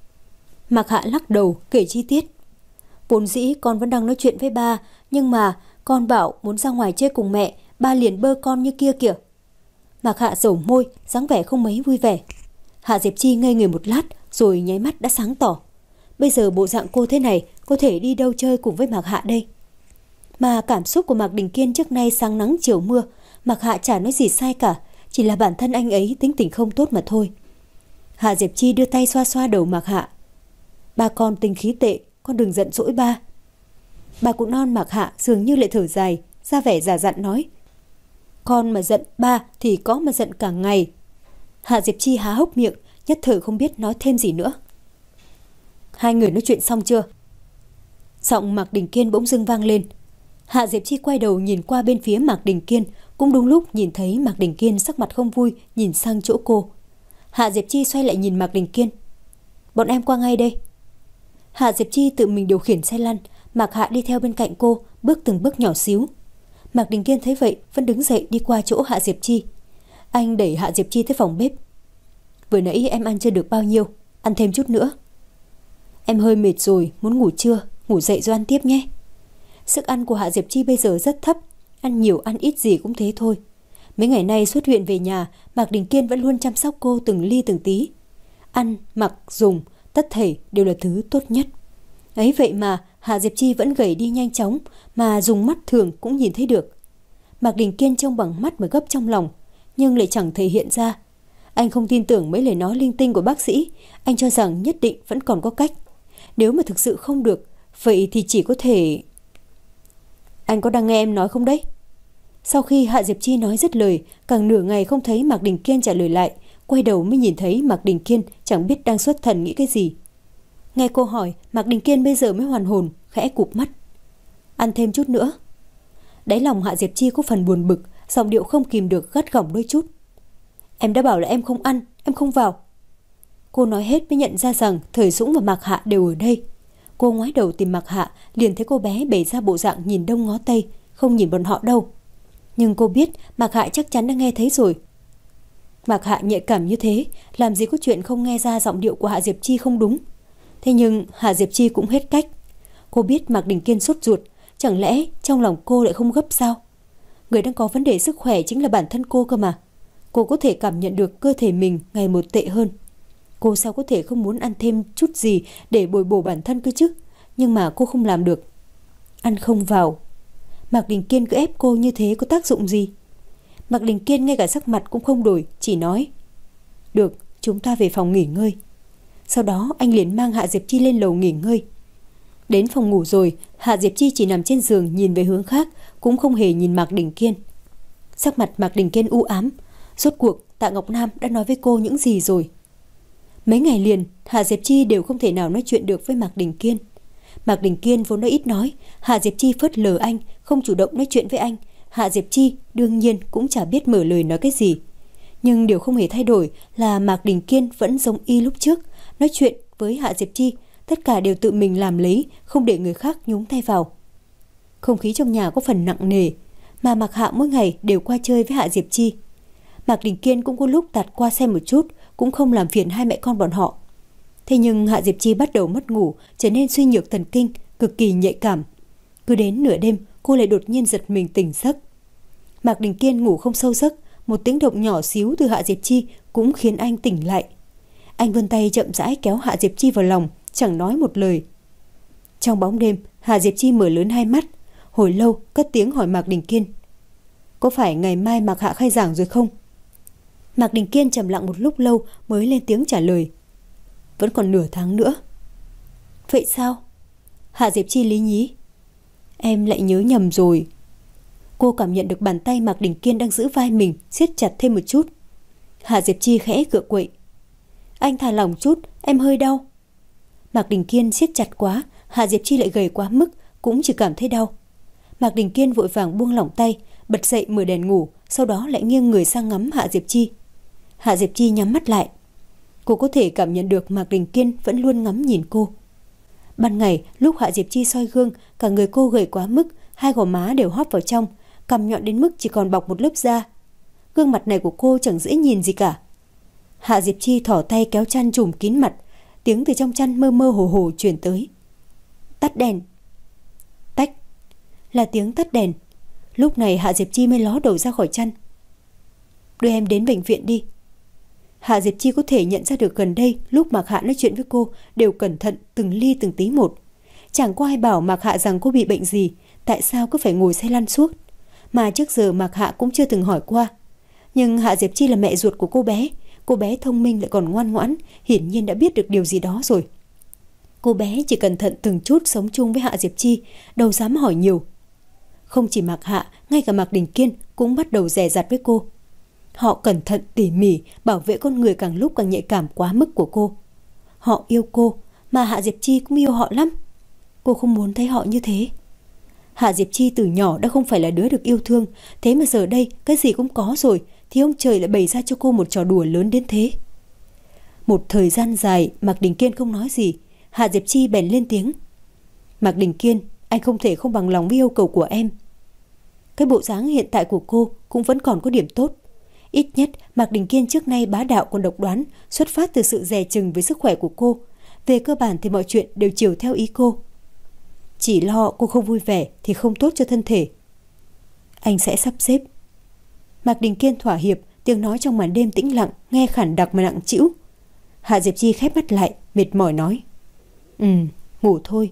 S1: Mạc Hạ lắc đầu kể chi tiết. Vốn dĩ con vẫn đang nói chuyện với ba, nhưng mà con bảo muốn ra ngoài chơi cùng mẹ, ba liền bơ con như kia kìa. Mạc Hạ dầu môi, dáng vẻ không mấy vui vẻ. Hạ Diệp Chi ngây người một lát rồi nháy mắt đã sáng tỏ. Bây giờ bộ dạng cô thế này, có thể đi đâu chơi cùng với Mạc Hạ đây? Mà cảm xúc của Mạc Đình Kiên trước nay sáng nắng chiều mưa, Mạc Hạ chả nói gì sai cả, chỉ là bản thân anh ấy tính tình không tốt mà thôi. Hạ Diệp Chi đưa tay xoa xoa đầu Mạc Hạ. Ba con tính khí tệ, con đừng giận dỗi ba. Bà cụ non Mạc Hạ dường như lại thở dài, ra vẻ giả dặn nói. Con mà giận ba thì có mà giận cả ngày. Hạ Diệp Chi há hốc miệng, nhất thời không biết nói thêm gì nữa. Hai người nói chuyện xong chưa? Giọng Mạc Đình Kiên bỗng dưng vang lên. Hạ Diệp Chi quay đầu nhìn qua bên phía Mạc Đình Kiên, cũng đúng lúc nhìn thấy Mạc Đình Kiên sắc mặt không vui nhìn sang chỗ cô. Hạ Diệp Chi xoay lại nhìn Mạc Đình Kiên. Bọn em qua ngay đây. Hạ Diệp Chi tự mình điều khiển xe lăn, Mạc Hạ đi theo bên cạnh cô, bước từng bước nhỏ xíu. Mạc Đình Kiên thấy vậy vẫn đứng dậy đi qua chỗ Hạ Diệp Chi. Anh đẩy Hạ Diệp Chi tới phòng bếp. Vừa nãy em ăn chưa được bao nhiêu, ăn thêm chút nữa. Em hơi mệt rồi, muốn ngủ trưa, ngủ dậy rồi ăn tiếp nhé. Sức ăn của Hạ Diệp Chi bây giờ rất thấp, ăn nhiều ăn ít gì cũng thế thôi. Mấy ngày nay xuất viện về nhà, Mạc Đình Kiên vẫn luôn chăm sóc cô từng ly từng tí. Ăn, mặc, dùng, tất thảy đều là thứ tốt nhất. Ấy vậy mà Hạ Diệp Chi vẫn gầy đi nhanh chóng, mà dùng mắt thường cũng nhìn thấy được. Mạc Đình Kiên trông bằng mắt mà gấp trong lòng, nhưng lại chẳng thể hiện ra. Anh không tin tưởng mấy lời nói linh tinh của bác sĩ, anh cho rằng nhất định vẫn còn có cách. Nếu mà thực sự không được, vậy thì chỉ có thể... Anh có đang nghe em nói không đấy? Sau khi Hạ Diệp Chi nói dứt lời, càng nửa ngày không thấy Mạc Đình Kiên trả lời lại, quay đầu mới nhìn thấy Mạc Đình Kiên chẳng biết đang xuất thần nghĩ cái gì. Nghe cô hỏi, Mạc Đình Kiên bây giờ mới hoàn hồn, khẽ cụp mắt. Ăn thêm chút nữa. Đáy lòng Hạ Diệp Chi có phần buồn bực, giọng điệu không kìm được gắt gỏng đôi chút. Em đã bảo là em không ăn, em không vào. Cô nói hết mới nhận ra rằng Thời Dũng và Mạc Hạ đều ở đây. Cô ngoái đầu tìm Mạc Hạ, liền thấy cô bé bày ra bộ dạng nhìn đông ngó tây, không nhìn bọn họ đâu. Nhưng cô biết Mạc Hạ chắc chắn đã nghe thấy rồi. Mạc Hạ nhạy cảm như thế, làm gì có chuyện không nghe ra giọng điệu của Hạ Diệp Chi không đúng. Thế nhưng Hạ Diệp Chi cũng hết cách. Cô biết Mạc Đình Kiên sốt ruột, chẳng lẽ trong lòng cô lại không gấp sao? Người đang có vấn đề sức khỏe chính là bản thân cô cơ mà. Cô có thể cảm nhận được cơ thể mình ngày một tệ hơn. Cô sao có thể không muốn ăn thêm chút gì để bồi bổ bản thân cơ chứ? Nhưng mà cô không làm được. Ăn không vào. Mạc Đình Kiên cứ ép cô như thế có tác dụng gì? Mạc Đình Kiên ngay cả sắc mặt cũng không đổi, chỉ nói: Được, chúng ta về phòng nghỉ ngơi. Sau đó anh liền mang Hạ Diệp Chi lên lầu nghỉ ngơi. Đến phòng ngủ rồi, Hạ Diệp Chi chỉ nằm trên giường nhìn về hướng khác, cũng không hề nhìn Mạc Đình Kiên. Sắc mặt Mạc Đình Kiên u ám. Rốt cuộc Tạ Ngọc Nam đã nói với cô những gì rồi? Mấy ngày liền, Hạ Diệp Chi đều không thể nào nói chuyện được với Mạc Đình Kiên. Mạc Đình Kiên vốn đã ít nói, Hạ Diệp Chi phớt lờ anh, không chủ động nói chuyện với anh. Hạ Diệp Chi đương nhiên cũng chả biết mở lời nói cái gì. Nhưng điều không hề thay đổi là Mạc Đình Kiên vẫn giống y lúc trước, nói chuyện với Hạ Diệp Chi, tất cả đều tự mình làm lấy, không để người khác nhúng tay vào. Không khí trong nhà có phần nặng nề, mà Mạc Hạ mỗi ngày đều qua chơi với Hạ Diệp Chi. Mạc Đình Kiên cũng có lúc tạt qua xem một chút, cũng không làm phiền hai mẹ con bọn họ. Thế nhưng Hạ Diệp Chi bắt đầu mất ngủ, trở nên suy nhược thần kinh, cực kỳ nhạy cảm. Cứ đến nửa đêm, cô lại đột nhiên giật mình tỉnh giấc. Mạc Đình Kiên ngủ không sâu giấc, một tiếng động nhỏ xíu từ Hạ Diệp Chi cũng khiến anh tỉnh lại. Anh vươn tay chậm rãi kéo Hạ Diệp Chi vào lòng, chẳng nói một lời. Trong bóng đêm, Hạ Diệp Chi mở lớn hai mắt, hồi lâu cất tiếng hỏi Mạc Đình Kiên: "Có phải ngày mai Mạc Hạ khai giảng rồi không?" Mạc Đình Kiên trầm lặng một lúc lâu mới lên tiếng trả lời: "Vẫn còn nửa tháng nữa." "Vậy sao?" Hạ Diệp Chi lý nhí: "Em lại nhớ nhầm rồi." Cô cảm nhận được bàn tay Mạc Đình Kiên đang giữ vai mình siết chặt thêm một chút. Hạ Diệp Chi khẽ cựa quậy: "Anh thả lỏng chút, em hơi đau." Mạc Đình Kiên siết chặt quá, Hạ Diệp Chi lại gầy quá mức, cũng chỉ cảm thấy đau. Mạc Đình Kiên vội vàng buông lỏng tay, bật dậy mở đèn ngủ, sau đó lại nghiêng người sang ngắm Hạ Diệp Chi. Hạ Diệp Chi nhắm mắt lại. Cô có thể cảm nhận được Mạc Đình Kiên vẫn luôn ngắm nhìn cô. Ban ngày, lúc Hạ Diệp Chi soi gương, cả người cô gầy quá mức, hai gò má đều hóp vào trong, cằm nhọn đến mức chỉ còn bọc một lớp da. Gương mặt này của cô chẳng dễ nhìn gì cả. Hạ Diệp Chi thỏ tay kéo chăn trùm kín mặt, tiếng từ trong chăn mơ mơ hồ hồ truyền tới. "Tắt đèn." Tách là tiếng tắt đèn. Lúc này Hạ Diệp Chi mới ló đầu ra khỏi chăn. "Đưa em đến bệnh viện đi." Hạ Diệp Chi có thể nhận ra được gần đây lúc Mạc Hạ nói chuyện với cô đều cẩn thận từng ly từng tí một. Chẳng có ai bảo Mạc Hạ rằng cô bị bệnh gì, tại sao cứ phải ngồi xe lăn suốt. Mà trước giờ Mạc Hạ cũng chưa từng hỏi qua. Nhưng Hạ Diệp Chi là mẹ ruột của cô bé, cô bé thông minh lại còn ngoan ngoãn, hiển nhiên đã biết được điều gì đó rồi. Cô bé chỉ cẩn thận từng chút sống chung với Hạ Diệp Chi, đâu dám hỏi nhiều. Không chỉ Mạc Hạ, ngay cả Mạc Đình Kiên cũng bắt đầu dè dặt với cô. Họ cẩn thận tỉ mỉ bảo vệ con người càng lúc càng nhạy cảm quá mức của cô. Họ yêu cô, mà Hạ Diệp Chi cũng yêu họ lắm. Cô không muốn thấy họ như thế. Hạ Diệp Chi từ nhỏ đã không phải là đứa được yêu thương, thế mà giờ đây cái gì cũng có rồi, thì ông trời lại bày ra cho cô một trò đùa lớn đến thế. Một thời gian dài Mạc Đình Kiên không nói gì, Hạ Diệp Chi bèn lên tiếng: "Mạc Đình Kiên, anh không thể không bằng lòng với yêu cầu của em." Cái bộ dáng hiện tại của cô cũng vẫn còn có điểm tốt. Ít nhất Mạc Đình Kiên trước nay bá đạo còn độc đoán, xuất phát từ sự dè chừng với sức khỏe của cô. Về cơ bản thì mọi chuyện đều chiều theo ý cô. Chỉ lo cô không vui vẻ thì không tốt cho thân thể. "Anh sẽ sắp xếp." Mạc Đình Kiên thỏa hiệp, tiếng nói trong màn đêm tĩnh lặng nghe khản đặc mà nặng trĩu. Hạ Diệp Chi khép mắt lại, mệt mỏi nói: "Ừ, ngủ thôi."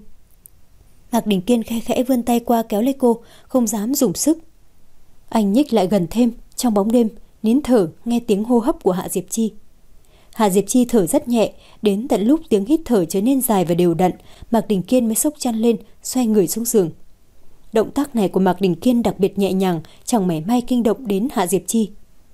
S1: Mạc Đình Kiên khẽ khẽ vươn tay qua kéo lấy cô, không dám dùng sức. Anh nhích lại gần thêm, trong bóng đêm nín thở nghe tiếng hô hấp của Hạ Diệp Chi. Hạ Diệp Chi thở rất nhẹ, đến tận lúc tiếng hít thở trở nên dài và đều đặn, Mạc Đình Kiên mới xốc chăn lên, xoay người xuống giường. Động tác này của Mạc Đình Kiên đặc biệt nhẹ nhàng, chẳng mảy may kinh động đến Hạ Diệp Chi.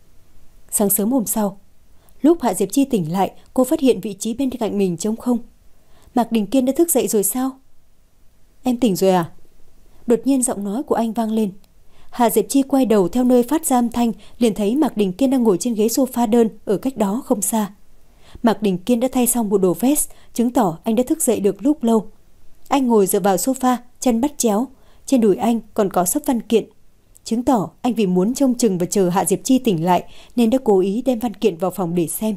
S1: Sáng sớm hôm sau, lúc Hạ Diệp Chi tỉnh lại, cô phát hiện vị trí bên cạnh mình trống không. Mạc Đình Kiên đã thức dậy rồi sao? "Em tỉnh rồi à?" Đột nhiên giọng nói của anh vang lên. Hạ Diệp Chi quay đầu theo nơi phát ra âm thanh, liền thấy Mạc Đình Kiên đang ngồi trên ghế sofa đơn ở cách đó không xa. Mạc Đình Kiên đã thay xong bộ đồ vest, chứng tỏ anh đã thức dậy được lúc lâu. Anh ngồi dựa vào sofa, chân bắt chéo, trên đùi anh còn có xấp văn kiện, chứng tỏ anh vì muốn trông chừng và chờ Hạ Diệp Chi tỉnh lại nên đã cố ý đem văn kiện vào phòng để xem.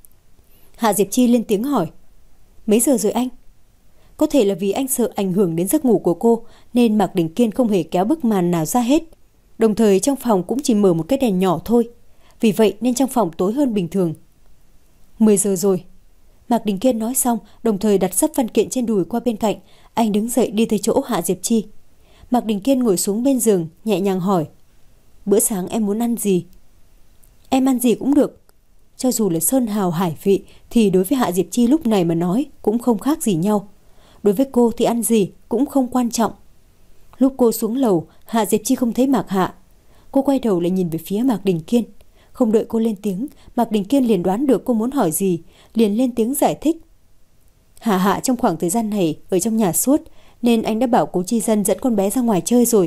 S1: Hạ Diệp Chi lên tiếng hỏi: "Mấy giờ rồi anh?" Có thể là vì anh sợ ảnh hưởng đến giấc ngủ của cô nên Mạc Đình Kiên không hề kéo bức màn nào ra hết. Đồng thời trong phòng cũng chỉ mở một cái đèn nhỏ thôi, vì vậy nên trong phòng tối hơn bình thường. Mười giờ rồi." Mạc Đình Kiên nói xong, đồng thời đặt sấp văn kiện trên đùi qua bên cạnh. Anh đứng dậy đi tới chỗ Hạ Diệp Chi. Mạc Đình Kiên ngồi xuống bên giường, nhẹ nhàng hỏi: "Bữa sáng em muốn ăn gì?" "Em ăn gì cũng được." Cho dù là sơn hào hải vị thì đối với Hạ Diệp Chi lúc này mà nói cũng không khác gì nhau. Đối với cô thì ăn gì cũng không quan trọng. Lúc cô xuống lầu, Hạ Diệp Chi không thấy Mạc Hạ. Cô quay đầu lại nhìn về phía Mạc Đình Kiên. Không đợi cô lên tiếng, Mạc Đình Kiên liền đoán được cô muốn hỏi gì, liền lên tiếng giải thích. Hạ Hạ trong khoảng thời gian này ở trong nhà suốt, nên anh đã bảo cố Chi Dân dẫn con bé ra ngoài chơi rồi.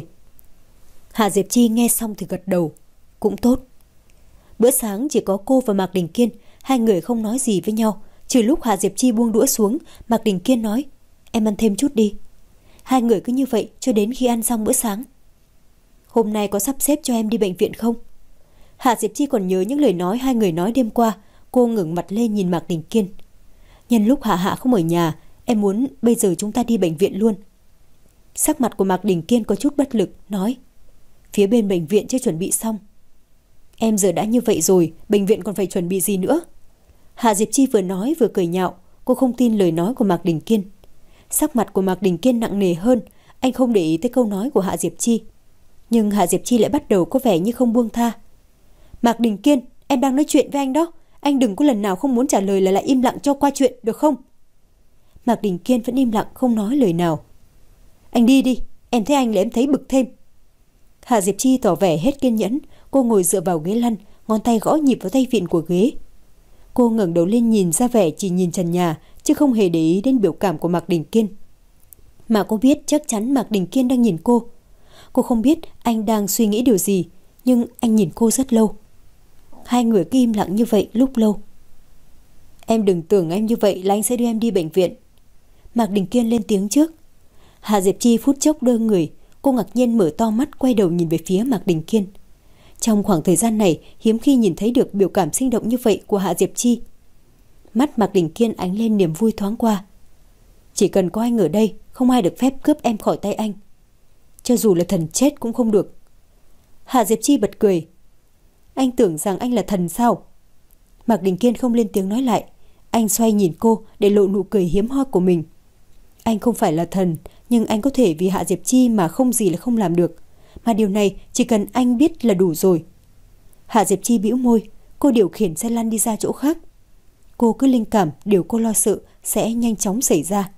S1: Hạ Diệp Chi nghe xong thì gật đầu. Cũng tốt. Bữa sáng chỉ có cô và Mạc Đình Kiên, hai người không nói gì với nhau. Trừ lúc Hạ Diệp Chi buông đũa xuống, Mạc Đình Kiên nói: "Em ăn thêm chút đi." Hai người cứ như vậy cho đến khi ăn xong bữa sáng. "Hôm nay có sắp xếp cho em đi bệnh viện không?" Hạ Diệp Chi còn nhớ những lời nói hai người nói đêm qua. Cô ngẩng mặt lên nhìn Mạc Đình Kiên. "Nhân lúc Hạ Hạ không ở nhà, em muốn bây giờ chúng ta đi bệnh viện luôn." Sắc mặt của Mạc Đình Kiên có chút bất lực, nói: phía bên bệnh viện chưa chuẩn bị xong. Em giờ đã như vậy rồi, bệnh viện còn phải chuẩn bị gì nữa? Hạ Diệp Chi vừa nói vừa cười nhạo. Cô không tin lời nói của Mạc Đình Kiên. Sắc mặt của Mạc Đình Kiên nặng nề hơn. Anh không để ý tới câu nói của Hạ Diệp Chi. Nhưng Hạ Diệp Chi lại bắt đầu có vẻ như không buông tha. Mạc Đình Kiên, em đang nói chuyện với anh đó. Anh đừng có lần nào không muốn trả lời là lại im lặng cho qua chuyện, được không? Mạc Đình Kiên vẫn im lặng không nói lời nào. Anh đi đi, em thấy anh là em thấy bực thêm. Hạ Diệp Chi tỏ vẻ hết kiên nhẫn. Cô ngồi dựa vào ghế lăn, ngón tay gõ nhịp vào tay vịn của ghế. Cô ngẩng đầu lên nhìn ra vẻ chỉ nhìn trần nhà, chứ không hề để ý đến biểu cảm của Mạc Đình Kiên. Mà cô biết chắc chắn Mạc Đình Kiên đang nhìn cô. Cô không biết anh đang suy nghĩ điều gì, nhưng anh nhìn cô rất lâu. Hai người cứ im lặng như vậy lúc lâu. Em đừng tưởng em như vậy là anh sẽ đưa em đi bệnh viện. Mạc Đình Kiên lên tiếng trước. Hạ Diệp Chi phút chốc đơ người. Cô ngạc nhiên mở to mắt quay đầu nhìn về phía Mạc Đình Kiên. Trong khoảng thời gian này hiếm khi nhìn thấy được biểu cảm sinh động như vậy của Hạ Diệp Chi. Mắt Mạc Đình Kiên ánh lên niềm vui thoáng qua. Chỉ cần có anh ở đây, không ai được phép cướp em khỏi tay anh. Cho dù là thần chết cũng không được. Hạ Diệp Chi bật cười. Anh tưởng rằng anh là thần sao? Mạc Đình Kiên không lên tiếng nói lại. Anh xoay nhìn cô để lộ nụ cười hiếm hoi của mình. Anh không phải là thần, nhưng anh có thể vì Hạ Diệp Chi mà không gì là không làm được. Mà điều này chỉ cần anh biết là đủ rồi. Hạ Diệp Chi bĩu môi. Cô điều khiển xe lăn đi ra chỗ khác. Cô cứ linh cảm điều cô lo sợ sẽ nhanh chóng xảy ra.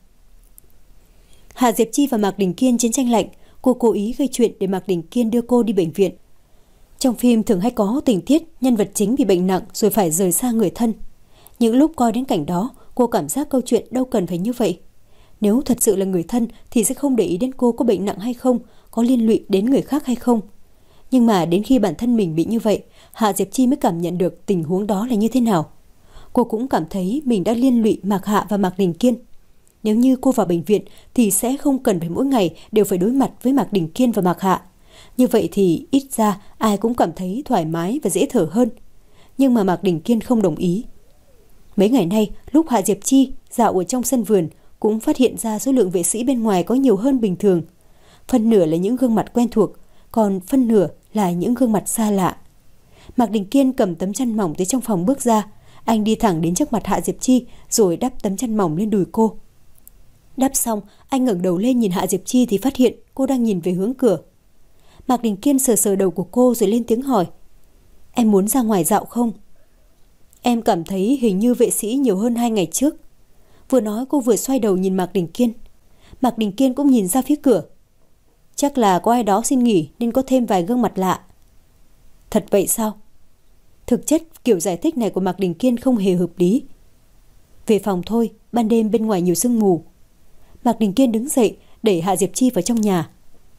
S1: Hạ Diệp Chi và Mạc Đình Kiên chiến tranh lạnh. Cô cố ý gây chuyện để Mạc Đình Kiên đưa cô đi bệnh viện. Trong phim thường hay có tình tiết nhân vật chính bị bệnh nặng rồi phải rời xa người thân. Những lúc coi đến cảnh đó, cô cảm giác câu chuyện đâu cần phải như vậy. Nếu thật sự là người thân thì sẽ không để ý đến cô có bệnh nặng hay không, có liên lụy đến người khác hay không. Nhưng mà đến khi bản thân mình bị như vậy, Hạ Diệp Chi mới cảm nhận được tình huống đó là như thế nào. Cô cũng cảm thấy mình đã liên lụy Mạc Hạ và Mạc Đình Kiên. Nếu như cô vào bệnh viện thì sẽ không cần phải mỗi ngày đều phải đối mặt với Mạc Đình Kiên và Mạc Hạ. Như vậy thì ít ra ai cũng cảm thấy thoải mái và dễ thở hơn. Nhưng mà Mạc Đình Kiên không đồng ý. Mấy ngày nay, lúc Hạ Diệp Chi dạo ở trong sân vườn cũng phát hiện ra số lượng vệ sĩ bên ngoài có nhiều hơn bình thường. Phân nửa là những gương mặt quen thuộc, còn phân nửa là những gương mặt xa lạ. Mạc Đình Kiên cầm tấm chăn mỏng tới trong phòng bước ra. Anh đi thẳng đến trước mặt Hạ Diệp Chi rồi đắp tấm chăn mỏng lên đùi cô. Đắp xong, anh ngẩng đầu lên nhìn Hạ Diệp Chi thì phát hiện cô đang nhìn về hướng cửa. Mạc Đình Kiên sờ sờ đầu của cô rồi lên tiếng hỏi. Em muốn ra ngoài dạo không? Em cảm thấy hình như vệ sĩ nhiều hơn hai ngày trước. Vừa nói cô vừa xoay đầu nhìn Mạc Đình Kiên. Mạc Đình Kiên cũng nhìn ra phía cửa. Chắc là có ai đó xin nghỉ nên có thêm vài gương mặt lạ. Thật vậy sao? Thực chất kiểu giải thích này của Mạc Đình Kiên không hề hợp lý. Về phòng thôi, ban đêm bên ngoài nhiều sương mù. Mạc Đình Kiên đứng dậy đẩy Hạ Diệp Chi vào trong nhà.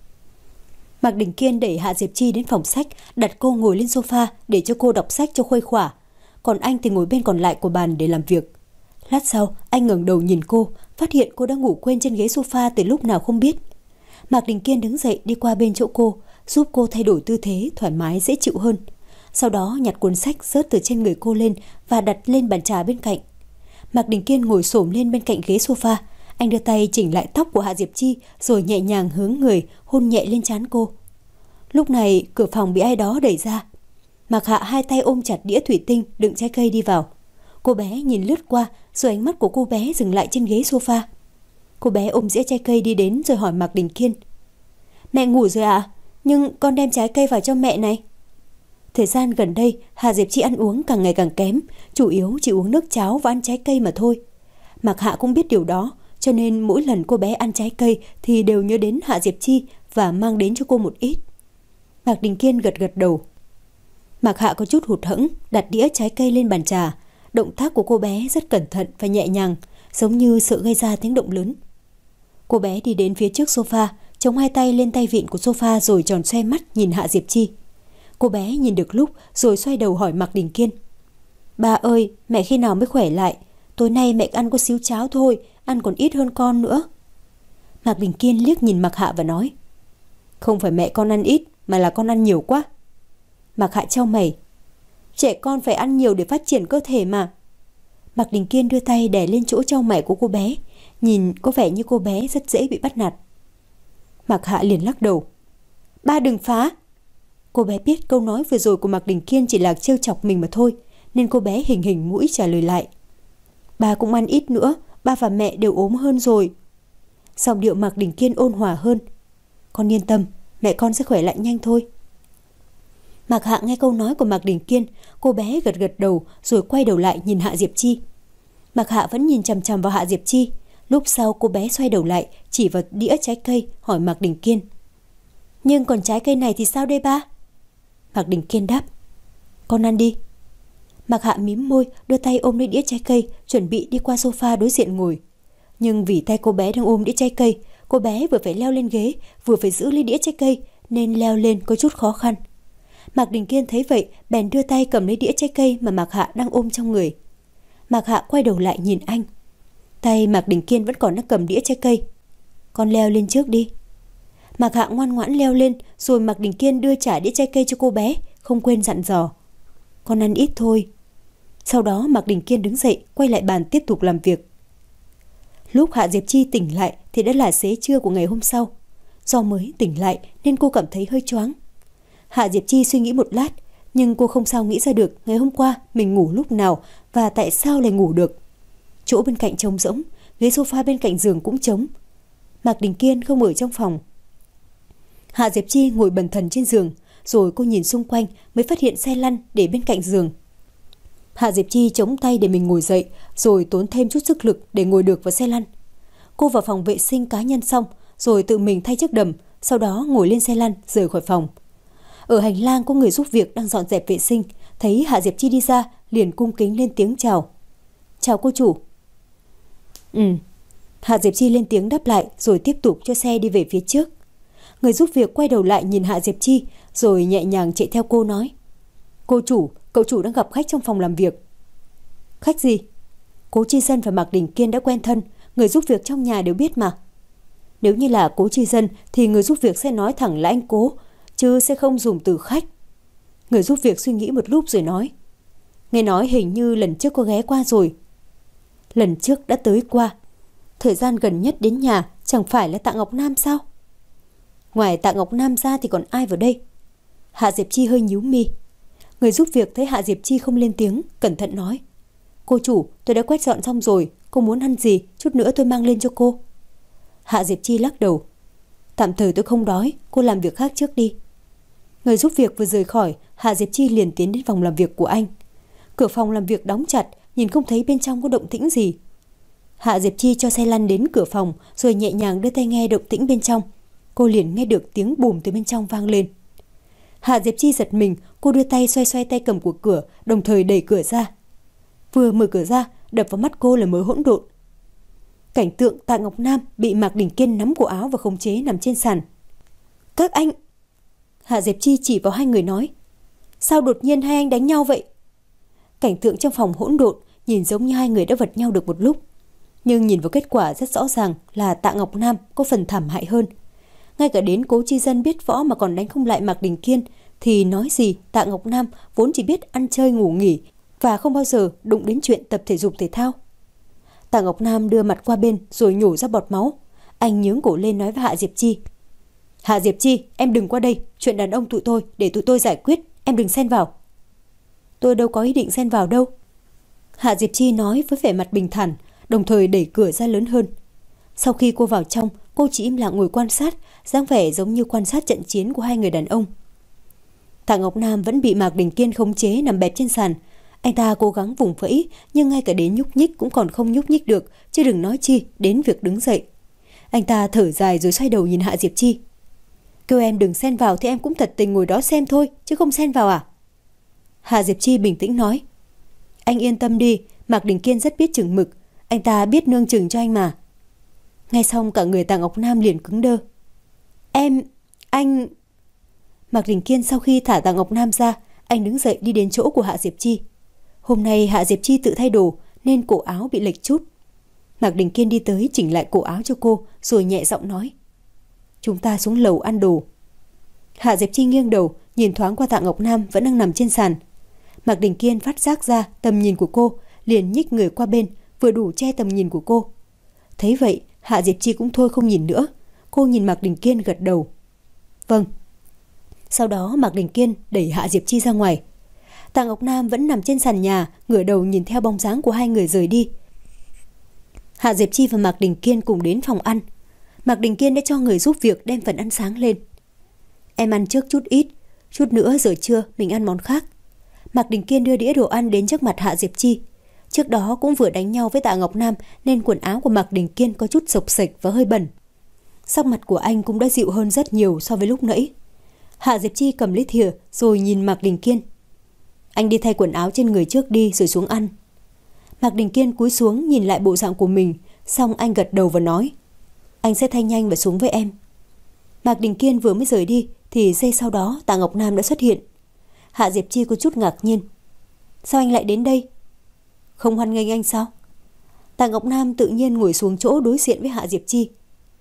S1: Mạc Đình Kiên đẩy Hạ Diệp Chi đến phòng sách, đặt cô ngồi lên sofa để cho cô đọc sách cho khuây khỏa. Còn anh thì ngồi bên còn lại của bàn để làm việc. Lát sau, anh ngẩng đầu nhìn cô, phát hiện cô đã ngủ quên trên ghế sofa từ lúc nào không biết. Mạc Đình Kiên đứng dậy đi qua bên chỗ cô, giúp cô thay đổi tư thế thoải mái dễ chịu hơn. Sau đó nhặt cuốn sách rớt từ trên người cô lên và đặt lên bàn trà bên cạnh. Mạc Đình Kiên ngồi xổm lên bên cạnh ghế sofa. Anh đưa tay chỉnh lại tóc của Hạ Diệp Chi rồi nhẹ nhàng hướng người hôn nhẹ lên trán cô. Lúc này cửa phòng bị ai đó đẩy ra. Mạc Hạ hai tay ôm chặt đĩa thủy tinh đựng trái cây đi vào. Cô bé nhìn lướt qua rồi ánh mắt của cô bé dừng lại trên ghế sofa. Cô bé ôm dĩa trái cây đi đến rồi hỏi Mạc Đình Kiên. Mẹ ngủ rồi ạ? À? Nhưng con đem trái cây vào cho mẹ này. Thời gian gần đây Hạ Diệp Chi ăn uống càng ngày càng kém, chủ yếu chỉ uống nước cháo và ăn trái cây mà thôi. Mạc Hạ cũng biết điều đó, cho nên mỗi lần cô bé ăn trái cây thì đều nhớ đến Hạ Diệp Chi và mang đến cho cô một ít. Mạc Đình Kiên gật gật đầu. Mạc Hạ có chút hụt hẫng đặt đĩa trái cây lên bàn trà. Động tác của cô bé rất cẩn thận và nhẹ nhàng, giống như sợ gây ra tiếng động lớn. Cô bé đi đến phía trước sofa, chống hai tay lên tay vịn của sofa rồi tròn xoe mắt nhìn Hạ Diệp Chi. Cô bé nhìn được lúc rồi xoay đầu hỏi Mạc Đình Kiên. Ba ơi, mẹ khi nào mới khỏe lại? Tối nay mẹ ăn có xíu cháo thôi, ăn còn ít hơn con nữa. Mạc Đình Kiên liếc nhìn Mạc Hạ và nói. Không phải mẹ con ăn ít, mà là con ăn nhiều quá. Mạc Hạ chau mày. Trẻ con phải ăn nhiều để phát triển cơ thể mà. Mạc Đình Kiên đưa tay đè lên chỗ chau mày của cô bé, nhìn có vẻ như cô bé rất dễ bị bắt nạt. Mạc Hạ liền lắc đầu. Ba đừng phá. Cô bé biết câu nói vừa rồi của Mạc Đình Kiên chỉ là trêu chọc mình mà thôi, nên cô bé hình hình mũi trả lời lại. Ba cũng ăn ít nữa, ba và mẹ đều ốm hơn rồi. Giọng điệu Mạc Đình Kiên ôn hòa hơn. Con yên tâm, mẹ con sẽ khỏe lại nhanh thôi. Mạc Hạ nghe câu nói của Mạc Đình Kiên, cô bé gật gật đầu rồi quay đầu lại nhìn Hạ Diệp Chi. Mạc Hạ vẫn nhìn chằm chằm vào Hạ Diệp Chi. Lúc sau cô bé xoay đầu lại, chỉ vào đĩa trái cây, hỏi Mạc Đình Kiên. Nhưng còn trái cây này thì sao đây ba? Mạc Đình Kiên đáp. Con ăn đi. Mạc Hạ mím môi, đưa tay ôm lấy đĩa trái cây, chuẩn bị đi qua sofa đối diện ngồi. Nhưng vì tay cô bé đang ôm đĩa trái cây, cô bé vừa phải leo lên ghế, vừa phải giữ lấy đĩa trái cây, nên leo lên có chút khó khăn. Mạc Đình Kiên thấy vậy, bèn đưa tay cầm lấy đĩa trái cây mà Mạc Hạ đang ôm trong người. Mạc Hạ quay đầu lại nhìn anh. Tay Mạc Đình Kiên vẫn còn đang cầm đĩa trái cây. Con leo lên trước đi. Mạc Hạ ngoan ngoãn leo lên, rồi Mạc Đình Kiên đưa trả đĩa trái cây cho cô bé, không quên dặn dò. Con ăn ít thôi. Sau đó Mạc Đình Kiên đứng dậy, quay lại bàn tiếp tục làm việc. Lúc Hạ Diệp Chi tỉnh lại thì đã là xế trưa của ngày hôm sau. Do mới tỉnh lại nên cô cảm thấy hơi choáng. Hạ Diệp Chi suy nghĩ một lát, nhưng cô không sao nghĩ ra được ngày hôm qua mình ngủ lúc nào và tại sao lại ngủ được. Chỗ bên cạnh trống rỗng, ghế sofa bên cạnh giường cũng trống. Mạc Đình Kiên không ở trong phòng. Hạ Diệp Chi ngồi bần thần trên giường, rồi cô nhìn xung quanh mới phát hiện xe lăn để bên cạnh giường. Hạ Diệp Chi chống tay để mình ngồi dậy, rồi tốn thêm chút sức lực để ngồi được vào xe lăn. Cô vào phòng vệ sinh cá nhân xong, rồi tự mình thay chiếc đầm, sau đó ngồi lên xe lăn rời khỏi phòng. Ở hành lang có người giúp việc đang dọn dẹp vệ sinh, thấy Hạ Diệp Chi đi ra, liền cung kính lên tiếng chào. Chào cô chủ. Ừ. Hạ Diệp Chi lên tiếng đáp lại, rồi tiếp tục cho xe đi về phía trước. Người giúp việc quay đầu lại nhìn Hạ Diệp Chi, rồi nhẹ nhàng chạy theo cô nói. Cô chủ, cậu chủ đang gặp khách trong phòng làm việc. Khách gì? Cố Chi Dân và Mạc Đình Kiên đã quen thân, người giúp việc trong nhà đều biết mà. Nếu như là Cố Chi Dân thì người giúp việc sẽ nói thẳng là anh Cố, chứ sẽ không dùng từ khách. Người giúp việc suy nghĩ một lúc rồi nói. Nghe nói hình như lần trước có ghé qua rồi. Lần trước đã tới qua. Thời gian gần nhất đến nhà chẳng phải là Tạ Ngọc Nam sao? Ngoài Tạ Ngọc Nam ra thì còn ai vào đây? Hạ Diệp Chi hơi nhíu mi. Người giúp việc thấy Hạ Diệp Chi không lên tiếng, cẩn thận nói. Cô chủ, tôi đã quét dọn xong rồi, cô muốn ăn gì, chút nữa tôi mang lên cho cô. Hạ Diệp Chi lắc đầu. Tạm thời tôi không đói, cô làm việc khác trước đi. Người giúp việc vừa rời khỏi, Hạ Diệp Chi liền tiến đến phòng làm việc của anh. Cửa phòng làm việc đóng chặt, nhìn không thấy bên trong có động tĩnh gì. Hạ Diệp Chi cho xe lăn đến cửa phòng, rồi nhẹ nhàng đưa tay nghe động tĩnh bên trong. Cô liền nghe được tiếng bùm từ bên trong vang lên. Hạ Diệp Chi giật mình, cô đưa tay xoay xoay tay cầm của cửa, đồng thời đẩy cửa ra. Vừa mở cửa ra, đập vào mắt cô là mớ hỗn độn. Cảnh tượng Tạ Ngọc Nam bị Mạc Đình Kiên nắm cổ áo và khống chế nằm trên sàn. Các anh... Hạ Diệp Chi chỉ vào hai người nói. Sao đột nhiên hai anh đánh nhau vậy? Cảnh tượng trong phòng hỗn độn, nhìn giống như hai người đã vật nhau được một lúc. Nhưng nhìn vào kết quả rất rõ ràng là Tạ Ngọc Nam có phần thảm hại hơn. Ngay cả đến Cố Chi Dân biết võ mà còn đánh không lại Mạc Đình Kiên, thì nói gì Tạ Ngọc Nam vốn chỉ biết ăn chơi ngủ nghỉ và không bao giờ đụng đến chuyện tập thể dục thể thao. Tạ Ngọc Nam đưa mặt qua bên rồi nhổ ra bọt máu. Anh nhướng cổ lên nói với Hạ Diệp Chi. Hạ Diệp Chi, em đừng qua đây, chuyện đàn ông tụi tôi để tụi tôi giải quyết, em đừng xen vào. Tôi đâu có ý định xen vào đâu. Hạ Diệp Chi nói với vẻ mặt bình thản, đồng thời đẩy cửa ra lớn hơn. Sau khi cô vào trong, cô chỉ im lặng ngồi quan sát, dáng vẻ giống như quan sát trận chiến của hai người đàn ông. Tạ Ngọc Nam vẫn bị Mạc Đình Kiên khống chế nằm bẹp trên sàn. Anh ta cố gắng vùng vẫy, nhưng ngay cả đến nhúc nhích cũng còn không nhúc nhích được, chứ đừng nói chi đến việc đứng dậy. Anh ta thở dài rồi xoay đầu nhìn Hạ Diệp Chi. Kêu em đừng xen vào thì em cũng thật tình ngồi đó xem thôi, chứ không xen vào à? Hạ Diệp Chi bình tĩnh nói. Anh yên tâm đi, Mạc Đình Kiên rất biết chừng mực, anh ta biết nương chừng cho anh mà. Nghe xong cả người Tạ Ngọc Nam liền cứng đơ. Em... anh... Mạc Đình Kiên sau khi thả Tạ Ngọc Nam ra, anh đứng dậy đi đến chỗ của Hạ Diệp Chi. Hôm nay Hạ Diệp Chi tự thay đồ nên cổ áo bị lệch chút. Mạc Đình Kiên đi tới chỉnh lại cổ áo cho cô, rồi nhẹ giọng nói. Chúng ta xuống lầu ăn đồ. Hạ Diệp Chi nghiêng đầu, nhìn thoáng qua Tạ Ngọc Nam vẫn đang nằm trên sàn. Mạc Đình Kiên phát giác ra tầm nhìn của cô, liền nhích người qua bên, vừa đủ che tầm nhìn của cô. Thấy vậy, Hạ Diệp Chi cũng thôi không nhìn nữa. Cô nhìn Mạc Đình Kiên gật đầu. Vâng. Sau đó Mạc Đình Kiên đẩy Hạ Diệp Chi ra ngoài. Tạ Ngọc Nam vẫn nằm trên sàn nhà, ngửa đầu nhìn theo bóng dáng của hai người rời đi. Hạ Diệp Chi và Mạc Đình Kiên cùng đến phòng ăn. Mạc Đình Kiên đã cho người giúp việc đem phần ăn sáng lên. Em ăn trước chút ít, chút nữa giờ trưa mình ăn món khác. Mạc Đình Kiên đưa đĩa đồ ăn đến trước mặt Hạ Diệp Chi. Trước đó cũng vừa đánh nhau với Tạ Ngọc Nam nên quần áo của Mạc Đình Kiên có chút xộc xệch và hơi bẩn. Sắc mặt của anh cũng đã dịu hơn rất nhiều so với lúc nãy. Hạ Diệp Chi cầm lấy thìa rồi nhìn Mạc Đình Kiên. Anh đi thay quần áo trên người trước đi rồi xuống ăn. Mạc Đình Kiên cúi xuống nhìn lại bộ dạng của mình, xong anh gật đầu và nói, anh sẽ thay nhanh và xuống với em. Mạc Đình Kiên vừa mới rời đi thì giây sau đó Tạ Ngọc Nam đã xuất hiện. Hạ Diệp Chi có chút ngạc nhiên. Sao anh lại đến đây? Không hoan nghênh anh sao? Tạ Ngọc Nam tự nhiên ngồi xuống chỗ đối diện với Hạ Diệp Chi.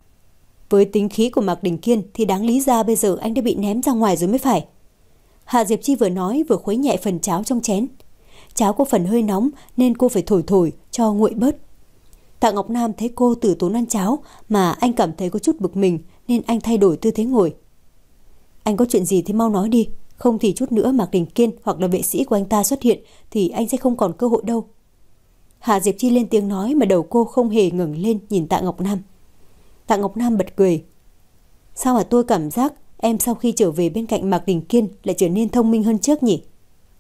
S1: Với tính khí của Mạc Đình Kiên thì đáng lý ra bây giờ anh đã bị ném ra ngoài rồi mới phải. Hạ Diệp Chi vừa nói vừa khuấy nhẹ phần cháo trong chén. Cháo có phần hơi nóng nên cô phải thổi thổi cho nguội bớt. Tạ Ngọc Nam thấy cô từ tốn ăn cháo mà anh cảm thấy có chút bực mình nên anh thay đổi tư thế ngồi. Anh có chuyện gì thì mau nói đi, không thì chút nữa Mạc Đình Kiên hoặc là vệ sĩ của anh ta xuất hiện thì anh sẽ không còn cơ hội đâu. Hạ Diệp Chi lên tiếng nói mà đầu cô không hề ngẩng lên nhìn Tạ Ngọc Nam. Tạ Ngọc Nam bật cười. Sao mà tôi cảm giác em sau khi trở về bên cạnh Mạc Đình Kiên lại trở nên thông minh hơn trước nhỉ?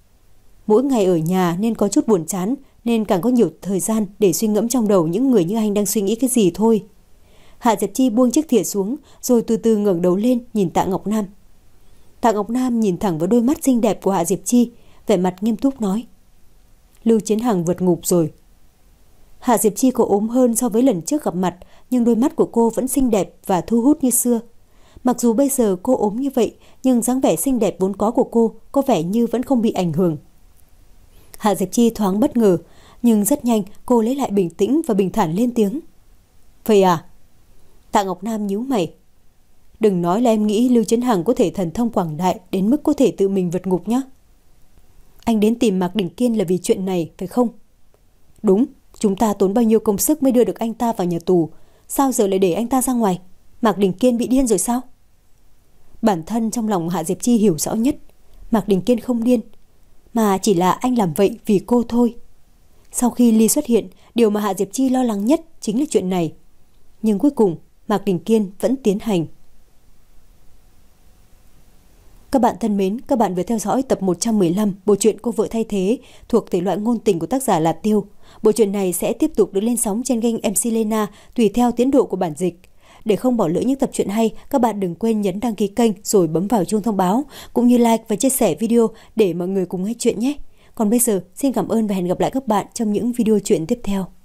S1: Mỗi ngày ở nhà nên có chút buồn chán, nên càng có nhiều thời gian để suy ngẫm trong đầu những người như anh đang suy nghĩ cái gì thôi. Hạ Diệp Chi buông chiếc thìa xuống rồi từ từ ngẩng đầu lên nhìn Tạ Ngọc Nam. Tạ Ngọc Nam nhìn thẳng vào đôi mắt xinh đẹp của Hạ Diệp Chi, vẻ mặt nghiêm túc nói. Lưu Chiến Hằng vượt ngục rồi. Hạ Diệp Chi có ốm hơn so với lần trước gặp mặt, nhưng đôi mắt của cô vẫn xinh đẹp và thu hút như xưa. Mặc dù bây giờ cô ốm như vậy, nhưng dáng vẻ xinh đẹp vốn có của cô có vẻ như vẫn không bị ảnh hưởng. Hạ Diệp Chi thoáng bất ngờ, nhưng rất nhanh cô lấy lại bình tĩnh và bình thản lên tiếng. Vậy à? Tạ Ngọc Nam nhíu mày. Đừng nói là em nghĩ Lưu Chiến Hằng có thể thần thông quảng đại đến mức có thể tự mình vượt ngục nhé. Anh đến tìm Mạc Đình Kiên là vì chuyện này, phải không? Đúng, chúng ta tốn bao nhiêu công sức mới đưa được anh ta vào nhà tù. Sao giờ lại để anh ta ra ngoài? Mạc Đình Kiên bị điên rồi sao? Bản thân trong lòng Hạ Diệp Chi hiểu rõ nhất. Mạc Đình Kiên không điên, mà chỉ là anh làm vậy vì cô thôi. Sau khi Ly xuất hiện, điều mà Hạ Diệp Chi lo lắng nhất chính là chuyện này. Nhưng cuối cùng, Mạc Đình Kiên vẫn tiến hành. Các bạn thân mến, các bạn vừa theo dõi tập một trăm mười lăm bộ truyện Cô Vợ Thay Thế thuộc thể loại ngôn tình của tác giả là Tiêu. Bộ truyện này sẽ tiếp tục được lên sóng trên kênh em xê Lena tùy theo tiến độ của bản dịch. Để không bỏ lỡ những tập truyện hay, các bạn đừng quên nhấn đăng ký kênh rồi bấm vào chuông thông báo, cũng như like và chia sẻ video để mọi người cùng nghe chuyện nhé. Còn bây giờ, xin cảm ơn và hẹn gặp lại các bạn trong những video truyện tiếp theo.